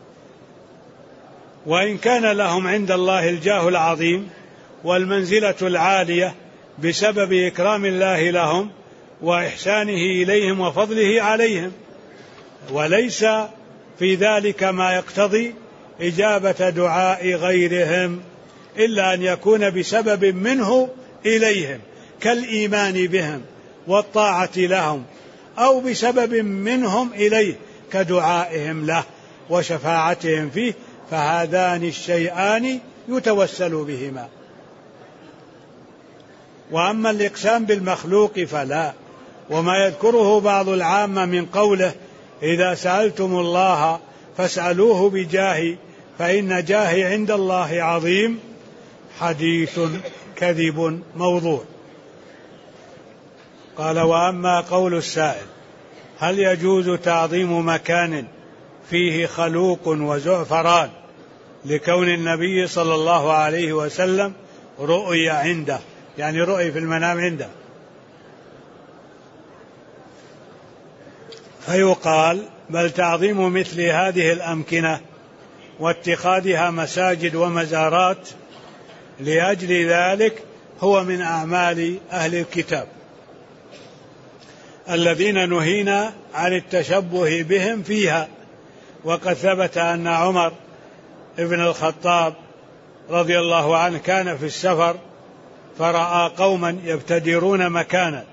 وإن كان لهم عند الله الجاه العظيم والمنزلة العالية بسبب إكرام الله لهم وإحسانه إليهم وفضله عليهم، وليس في ذلك ما يقتضي إجابة دعاء غيرهم إلا أن يكون بسبب منه إليهم كالإيمان بهم والطاعة لهم، أو بسبب منهم إليه كدعائهم له وشفاعتهم فيه، فهذان الشيئان يتوسل بهما. وأما الإقسام بالمخلوق فلا. وما يذكره بعض العامة من قوله إذا سألتم الله فاسألوه بجاهي فإن جاهي عند الله عظيم حديث كذب موضوع. قال وأما قول السائل هل يجوز تعظيم مكان فيه خلوق وزعفران لكون النبي صلى الله عليه وسلم رؤي عنده، يعني رؤي في المنام عنده، فيقال بل تعظيم مثل هذه الأمكنة واتخاذها مساجد ومزارات لأجل ذلك هو من أعمال أهل الكتاب الذين نهينا عن التشبه بهم فيها. وقد ثبت أن عمر ابن الخطاب رضي الله عنه كان في السفر فرأى قوما يبتدرون مكانا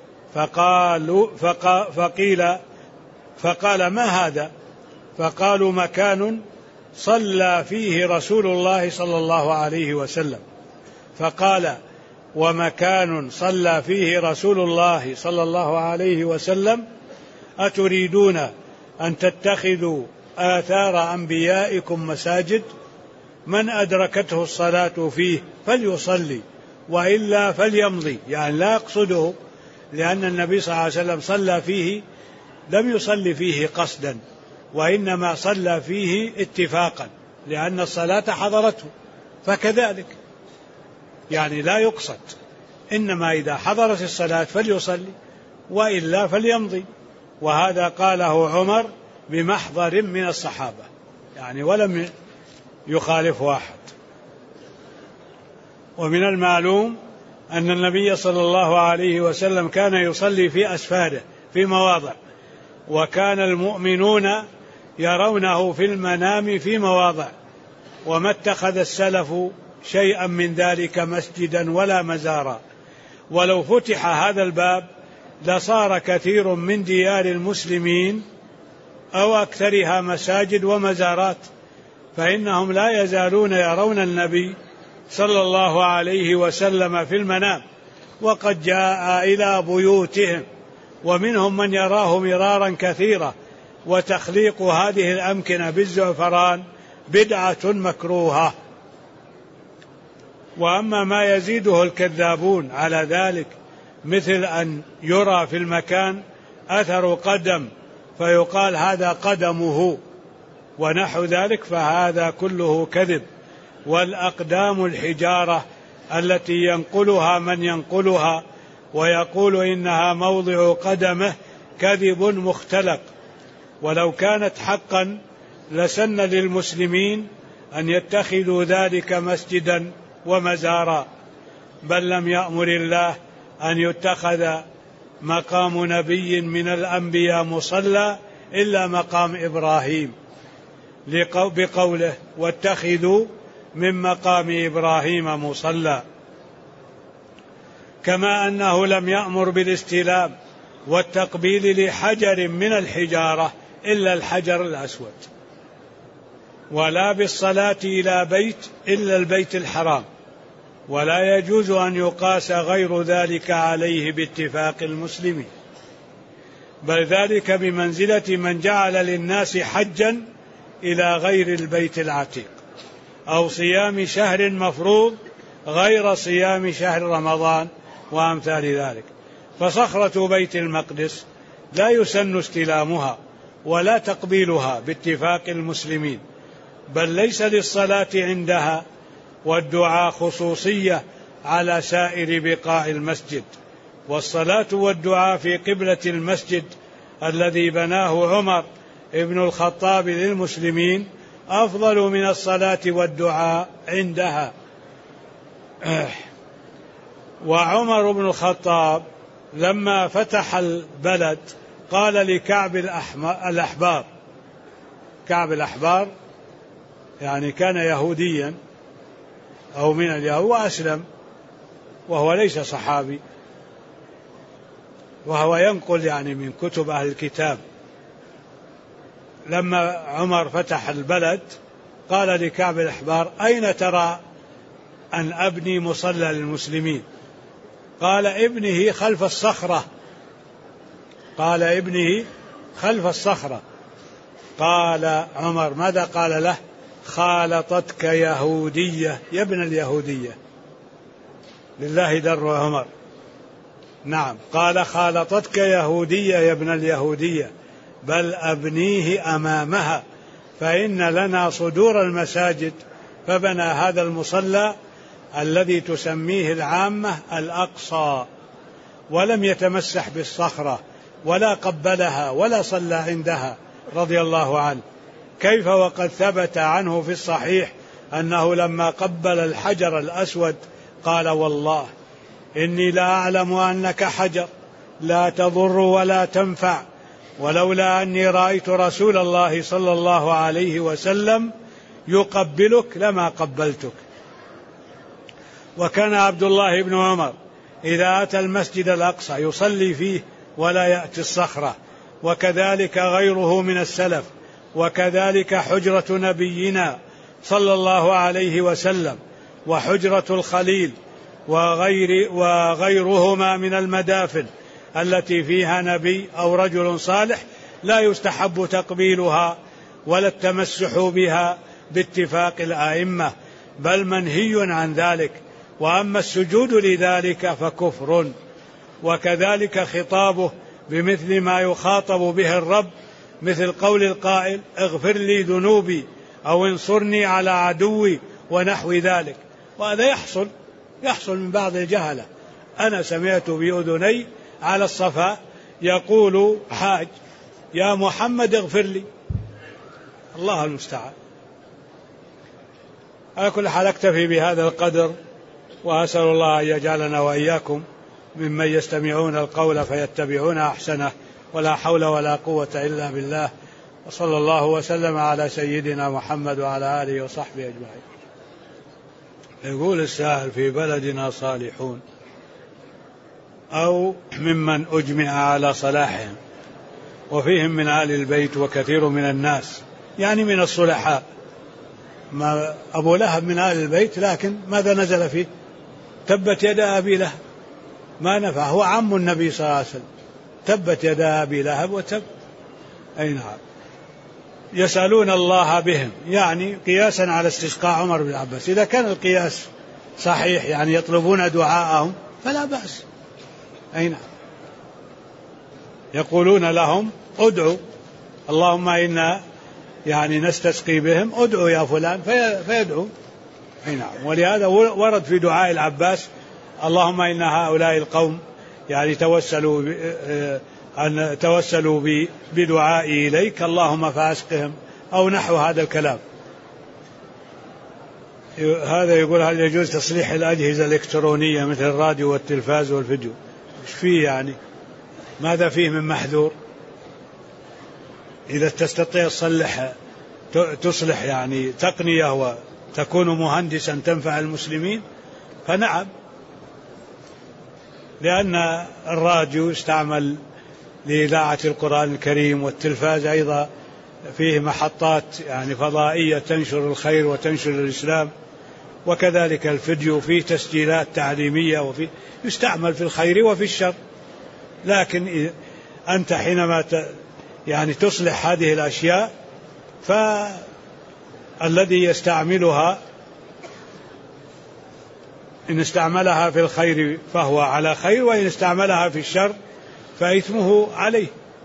فقال ما هذا؟ فقالوا مكان صلى فيه رسول الله صلى الله عليه وسلم. فقال ومكان صلى فيه رسول الله صلى الله عليه وسلم أتريدون أن تتخذوا آثار أنبيائكم مساجد؟ من أدركته الصلاة فيه فليصلي وإلا فليمضي، يعني لا يقصده، لأن النبي صلى الله عليه وسلم صلى فيه لم يصلي فيه قصدا وإنما صلى فيه اتفاقا لأن الصلاة حضرته، فكذلك يعني لا يقصد، إنما إذا حضرت الصلاة فليصلي وإلا فليمضي. وهذا قاله عمر بمحضر من الصحابة، يعني ولم يخالف واحد. ومن المعلوم أن النبي صلى الله عليه وسلم كان يصلي في أسفاره في مواضع، وكان المؤمنون يرونه في المنام في مواضع، وما اتخذ السلف شيئا من ذلك مسجدا ولا مزارا. ولو فتح هذا الباب لصار كثير من ديار المسلمين أو أكثرها مساجد ومزارات، فإنهم لا يزالون يرون النبي صلى الله عليه وسلم في المنام وقد جاء إلى بيوتهم، ومنهم من يراه مرارا كثيرا. وتخليق هذه الأمكنة بالزعفران بدعة مكروهة. وأما ما يزيده الكذابون على ذلك مثل أن يرى في المكان أثر قدم فيقال هذا قدمه ونحو ذلك، فهذا كله كذب. والأقدام الحجارة التي ينقلها من ينقلها ويقول إنها موضع قدمه كذب مختلق. ولو كانت حقا لسن للمسلمين أن يتخذوا ذلك مسجدا ومزارا، بل لم يأمر الله أن يتخذ مقام نبي من الأنبياء مصلى إلا مقام إبراهيم، بقوله واتخذوا من مقام إبراهيم مصلى. كما أنه لم يأمر بالاستلام والتقبيل لحجر من الحجارة إلا الحجر الأسود، ولا بالصلاة إلى بيت إلا البيت الحرام، ولا يجوز أن يقاس غير ذلك عليه باتفاق المسلمين، بل ذلك بمنزلة من جعل للناس حجا إلى غير البيت العتيق، أو صيام شهر مفروض غير صيام شهر رمضان وأمثال ذلك. فصخرة بيت المقدس لا يسن استلامها ولا تقبيلها باتفاق المسلمين، بل ليس للصلاة عندها والدعاء خصوصية على سائر بقاع المسجد. والصلاة والدعاء في قبلة المسجد الذي بناه عمر ابن الخطاب للمسلمين أفضل من الصلاة والدعاء عندها. وعمر بن الخطاب لما فتح البلد قال لكعب الأحبار، كعب الأحبار يعني كان يهوديا أو من اليهود وأسلم وهو ليس صحابي، وهو ينقل يعني من كتب أهل الكتاب. لما عمر فتح البلد قال لكعب الأحبار أين ترى أن أبني مصلى للمسلمين؟ قال ابنه خلف الصخرة، قال ابنه خلف الصخرة. قال عمر ماذا قال له؟ خالطتك يهودية يا ابن اليهودية. لله در عمر. نعم، قال خالطتك يهودية يا ابن اليهودية، بل أبنيه أمامها، فإن لنا صدور المساجد، فبنى هذا المصلى الذي تسميه العامة الأقصى، ولم يتمسح بالصخرة ولا قبلها ولا صلى عندها رضي الله عنه. كيف وقد ثبت عنه في الصحيح أنه لما قبل الحجر الأسود قال والله إني لا أعلم أنك حجر لا تضر ولا تنفع، ولولا أني رأيت رسول الله صلى الله عليه وسلم يقبلك لما قبلتك. وكان عبد الله بن عمر إذا أتى المسجد الأقصى يصلي فيه ولا يأتي الصخرة، وكذلك غيره من السلف، وكذلك حجرة نبينا صلى الله عليه وسلم وحجرة الخليل وغيرهما من المدافن التي فيها نبي أو رجل صالح لا يستحب تقبيلها ولا التمسح بها باتفاق الآئمة، بل منهي عن ذلك. وأما السجود لذلك فكفر. وكذلك خطابه بمثل ما يخاطب به الرب، مثل قول القائل اغفر لي ذنوبي أو انصرني على عدوي ونحو ذلك. وهذا يحصل من بعض الجهلة. أنا سمعت بأذني على الصفا يقول حاج يا محمد اغفر لي، الله المستعان. على كل حال أكتفي بهذا القدر، وأسأل الله أن يجعلنا وإياكم ممن يستمعون القول فيتبعون أحسنه، ولا حول ولا قوة إلا بالله. وصلى الله وسلم على سيدنا محمد وعلى آله وصحبه أجمعين. يقول السائل في بلدنا صالحون أو ممن أجمع على صلاحهم، وفيهم من آل البيت وكثير من الناس، يعني من الصلحاء. ما أبو لهب من آل البيت، لكن ماذا نزل فيه؟ تبت يدا أبي لهب، ما نفع، هو عم النبي صلى الله عليه وسلم. تبت يدا أبي لهب وتب. أي نعم. يسألون الله بهم، يعني قياسا على استسقاء عمر بن عباس. إذا كان القياس صحيح يعني يطلبون دعاءهم فلا بأس. أي نعم. يقولون لهم ادعوا اللهم إنا يعني نستسقي بهم ادعو يا فلان فيدعو. نعم. ولهذا ورد في دعاء العباس اللهم إن هؤلاء القوم يعني توسلوا بدعائي إليك اللهم فأسقهم أو نحو هذا الكلام. هذا يقول هل يجوز تصليح الأجهزة الإلكترونية مثل الراديو والتلفاز والفيديو؟ إيش فيه يعني؟ ماذا فيه من محذور؟ إذا تستطيع تصلح يعني تقنية وتكون مهندسا تنفع المسلمين فنعم، لأن الراديو يستعمل لإذاعة القرآن الكريم، والتلفاز أيضا فيه محطات يعني فضائية تنشر الخير وتنشر الإسلام، وكذلك الفيديو فيه تسجيلات تعليمية يستعمل في الخير وفي الشر. لكن أنت حينما يعني تصلح هذه الأشياء فالذي يستعملها إن استعملها في الخير فهو على خير، وإن استعملها في الشر فإثمه عليه.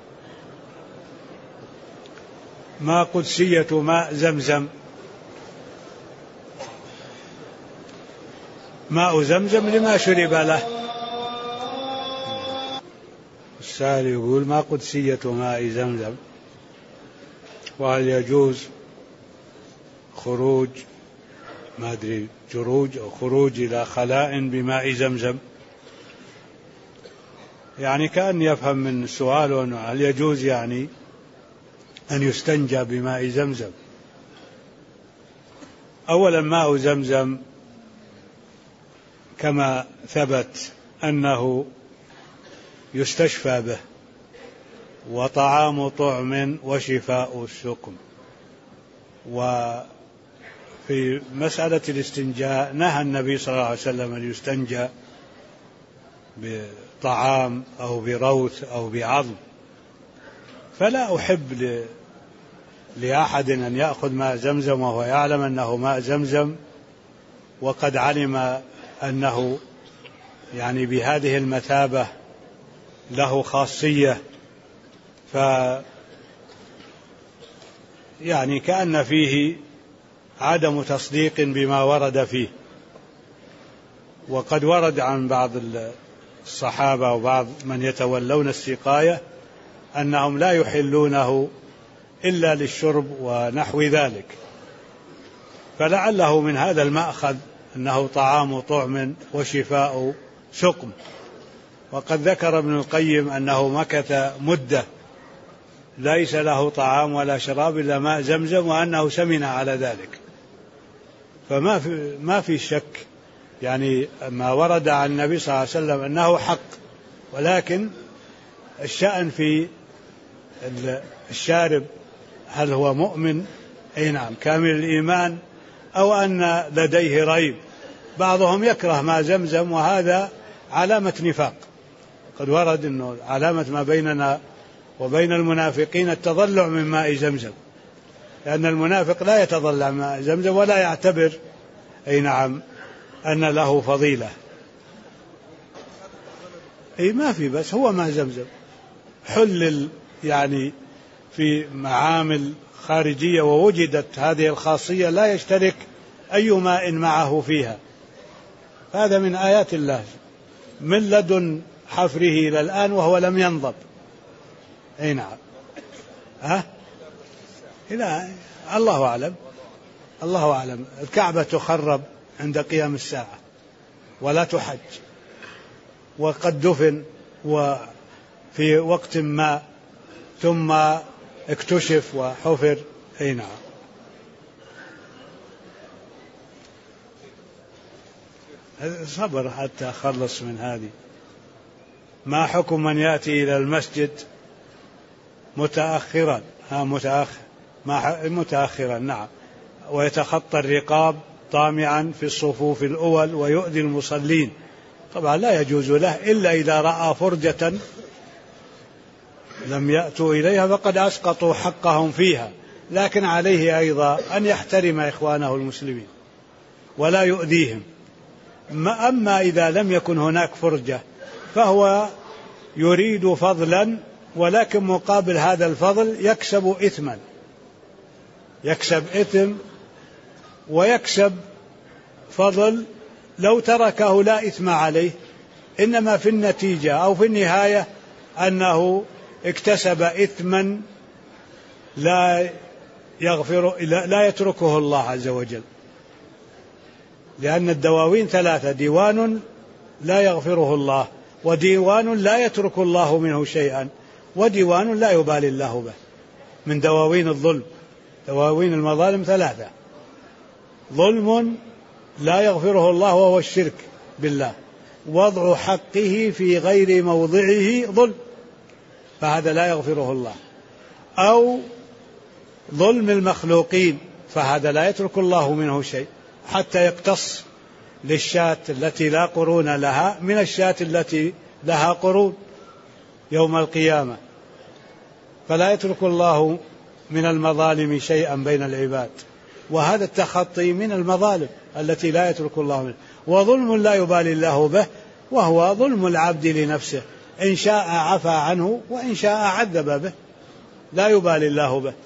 ما قدسية ماء زمزم؟ ماء زمزم لما شرب له. السائل يقول ما قدسية ماء زمزم، وهل يجوز خروج ما أدري جروج أو خروج إلى خلاء بماء زمزم؟ يعني كأن يفهم من سؤاله هل يجوز يعني أن يستنجى بماء زمزم. أولا ماء زمزم كما ثبت أنه يستشفى به، وطعام طعم وشفاء السقم. وفي مسألة الاستنجاء نهى النبي صلى الله عليه وسلم أن يستنجى بطعام أو بروث أو بعظم، فلا أحب لأحد أن يأخذ ماء زمزم وهو يعلم أنه ماء زمزم وقد علم أنه يعني بهذه المثابة له خاصية، يعني كأن فيه عدم تصديق بما ورد فيه. وقد ورد عن بعض الصحابة وبعض من يتولون السقاية أنهم لا يحلونه إلا للشرب ونحو ذلك، فلعله من هذا المأخذ أنه طعام طعم وشفاء سقم. وقد ذكر ابن القيم أنه مكث مدة ليس له طعام ولا شراب إلا ماء زمزم، وأنه سمن على ذلك. فما في شك يعني ما ورد عن النبي صلى الله عليه وسلم أنه حق، ولكن الشأن في الشارب هل هو مؤمن أي نعم كامل الإيمان أو أن لديه ريب. بعضهم يكره ماء زمزم وهذا علامة نفاق. قد ورد أنه علامة ما بيننا وبين المنافقين التضلع من ماء زمزم، لأن المنافق لا يتضلع من ماء زمزم ولا يعتبر أي نعم أن له فضيلة. أي ما في، بس هو ماء زمزم حلل يعني في معامل خارجية ووجدت هذه الخاصية لا يشترك أي ماء معه فيها. هذا من آيات الله من لدن حفره إلى الآن وهو لم ينضب. أي نعم. لا الله أعلم، الله أعلم. الكعبة تخرب عند قيام الساعة ولا تحج، وقد دفن وفي وقت ما ثم اكتشف وحفر. أي نعم. صبر حتى أخلص من هذه. ما حكم من يأتي إلى المسجد متأخرا؟ متأخرا نعم، ويتخطى الرقاب طامعا في الصفوف الأول ويؤذي المصلين. طبعا لا يجوز له إلا إذا رأى فرجة لم يأتوا إليها فقد أسقطوا حقهم فيها، لكن عليه أيضا أن يحترم إخوانه المسلمين ولا يؤذيهم. أما إذا لم يكن هناك فرجة فهو يريد فضلا ولكن مقابل هذا الفضل يكسب إثما، يكسب إثم ويكسب فضل لو تركه لا إثم عليه، إنما في النتيجة أو في النهاية أنه اكتسب إثما لا يتركه الله عز وجل، لأن الدواوين ثلاثة: ديوان لا يغفره الله، وديوان لا يترك الله منه شيئا، وديوان لا يبالي الله به. من دواوين الظلم، دواوين المظالم ثلاثة: ظلم لا يغفره الله وهو الشرك بالله، وضع حقه في غير موضعه ظلم فهذا لا يغفره الله، أو ظلم المخلوقين فهذا لا يترك الله منه شيء حتى يقتص للشاة التي لا قرون لها من الشاة التي لها قرون يوم القيامة، فلا يترك الله من المظالم شيئا بين العباد، وهذا التخطي من المظالم التي لا يترك الله منه. وظلم لا يبالي الله به وهو ظلم العبد لنفسه، إن شاء عفى عنه وإن شاء عذب به، لا يبالي الله به.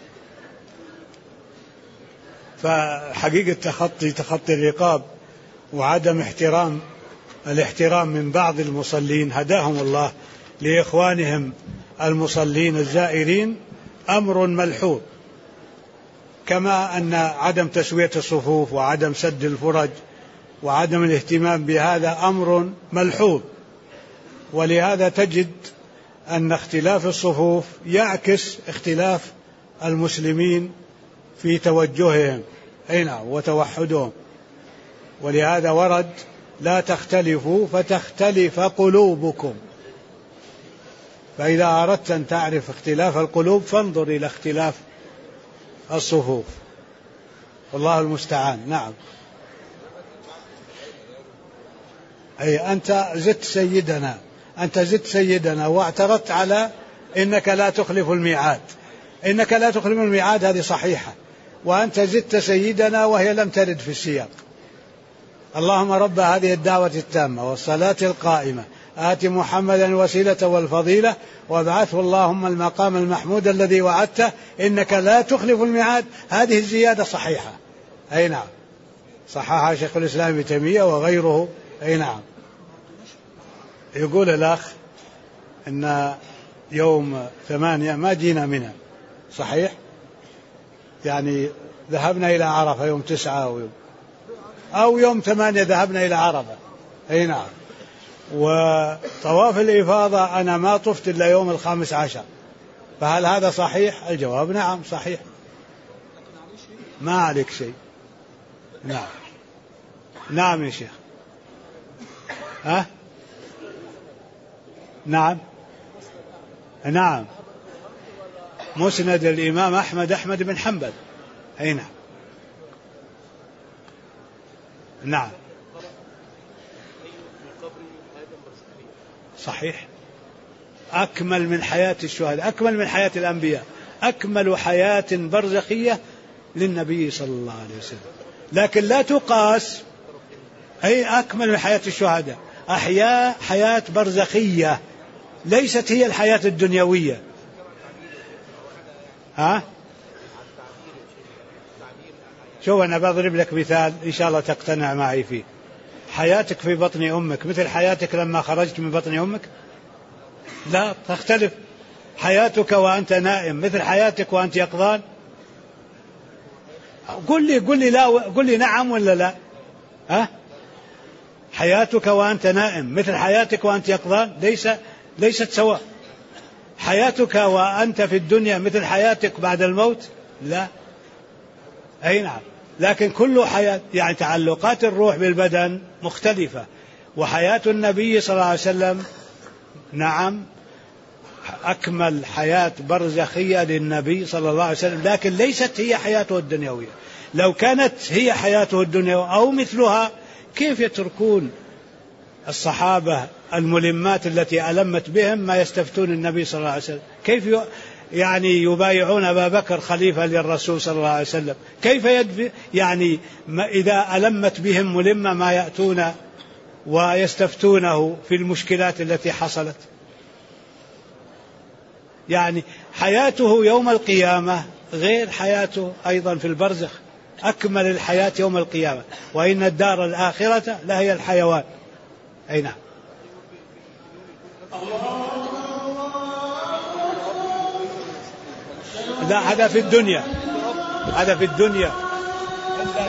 فحقيقة تخطي الرقاب وعدم الاحترام من بعض المصلين هداهم الله لإخوانهم المصلين الزائرين أمر ملحوظ، كما أن عدم تسوية الصفوف وعدم سد الفرج وعدم الاهتمام بهذا أمر ملحوظ. ولهذا تجد أن اختلاف الصفوف يعكس اختلاف المسلمين في توجههم وتوحدهم، ولهذا ورد: لا تختلفوا فتختلف قلوبكم. فإذا أردت أن تعرف اختلاف القلوب فانظر إلى اختلاف الصفوف، والله المستعان. نعم. أي أنت زدت سيدنا واعترضت على إنك لا تخلف الميعاد، إنك لا تخلف الميعاد هذه صحيحة، وأنت زدت سيدنا وهي لم ترد في السياق. اللهم رب هذه الدعوة التامة والصلاة القائمة آت محمدا الوسيلة والفضيلة وابعثه اللهم المقام المحمود الذي وعدته إنك لا تخلف الميعاد، هذه الزيادة صحيحة. أي نعم، صححها شيخ الإسلام ابن تيمية وغيره. أي نعم. يقول الأخ إن يوم 8 ما جينا منها، صحيح؟ يعني ذهبنا إلى عرفة يوم 9 أو يوم 8 ذهبنا إلى عرفة. أي نعم. وطواف الإفاضة أنا ما طفت إلا يوم 15، فهل هذا صحيح؟ الجواب نعم صحيح، ما عليك شيء. نعم. نعم يا شيخ. نعم. نعم. مسند الإمام أحمد بن حنبل. أي نعم. نعم صحيح، أكمل من حياة الشهداء، أكمل من حياة الأنبياء، أكمل حياة برزخية للنبي صلى الله عليه وسلم، لكن لا تقاس. أي أكمل من حياة الشهداء، أحياء حياة برزخية ليست هي الحياة الدنيوية. شوف أنا بضرب لك مثال إن شاء الله تقتنع معي فيه. حياتك في بطن أمك مثل حياتك لما خرجت من بطن أمك؟ لا، تختلف. حياتك وأنت نائم مثل حياتك وأنت يقظان؟ قل لي لا، قل لي نعم ولا لا. حياتك وأنت نائم مثل حياتك وأنت يقظان؟ ليست سواء. حياتك وأنت في الدنيا مثل حياتك بعد الموت؟ لا. أي نعم. لكن كل حياة يعني تعلقات الروح بالبدن مختلفة، وحياة النبي صلى الله عليه وسلم نعم أكمل حياة برزخية للنبي صلى الله عليه وسلم، لكن ليست هي حياته الدنيوية. لو كانت هي حياته الدنيوية أو مثلها كيف يتركون الصحابة الملمات التي ألمت بهم ما يستفتون النبي صلى الله عليه وسلم؟ كيف يعني يبايعون أبا بكر خليفة للرسول صلى الله عليه وسلم؟ كيف يعني إذا ألمت بهم ملمة ما يأتون ويستفتونه في المشكلات التي حصلت؟ يعني حياته يوم القيامة غير حياته أيضا في البرزخ، أكمل الحياة يوم القيامة، وإن الدار الآخرة لهي الحيوان. أي نعم. لا هذا في الدنيا، هذا في الدنيا.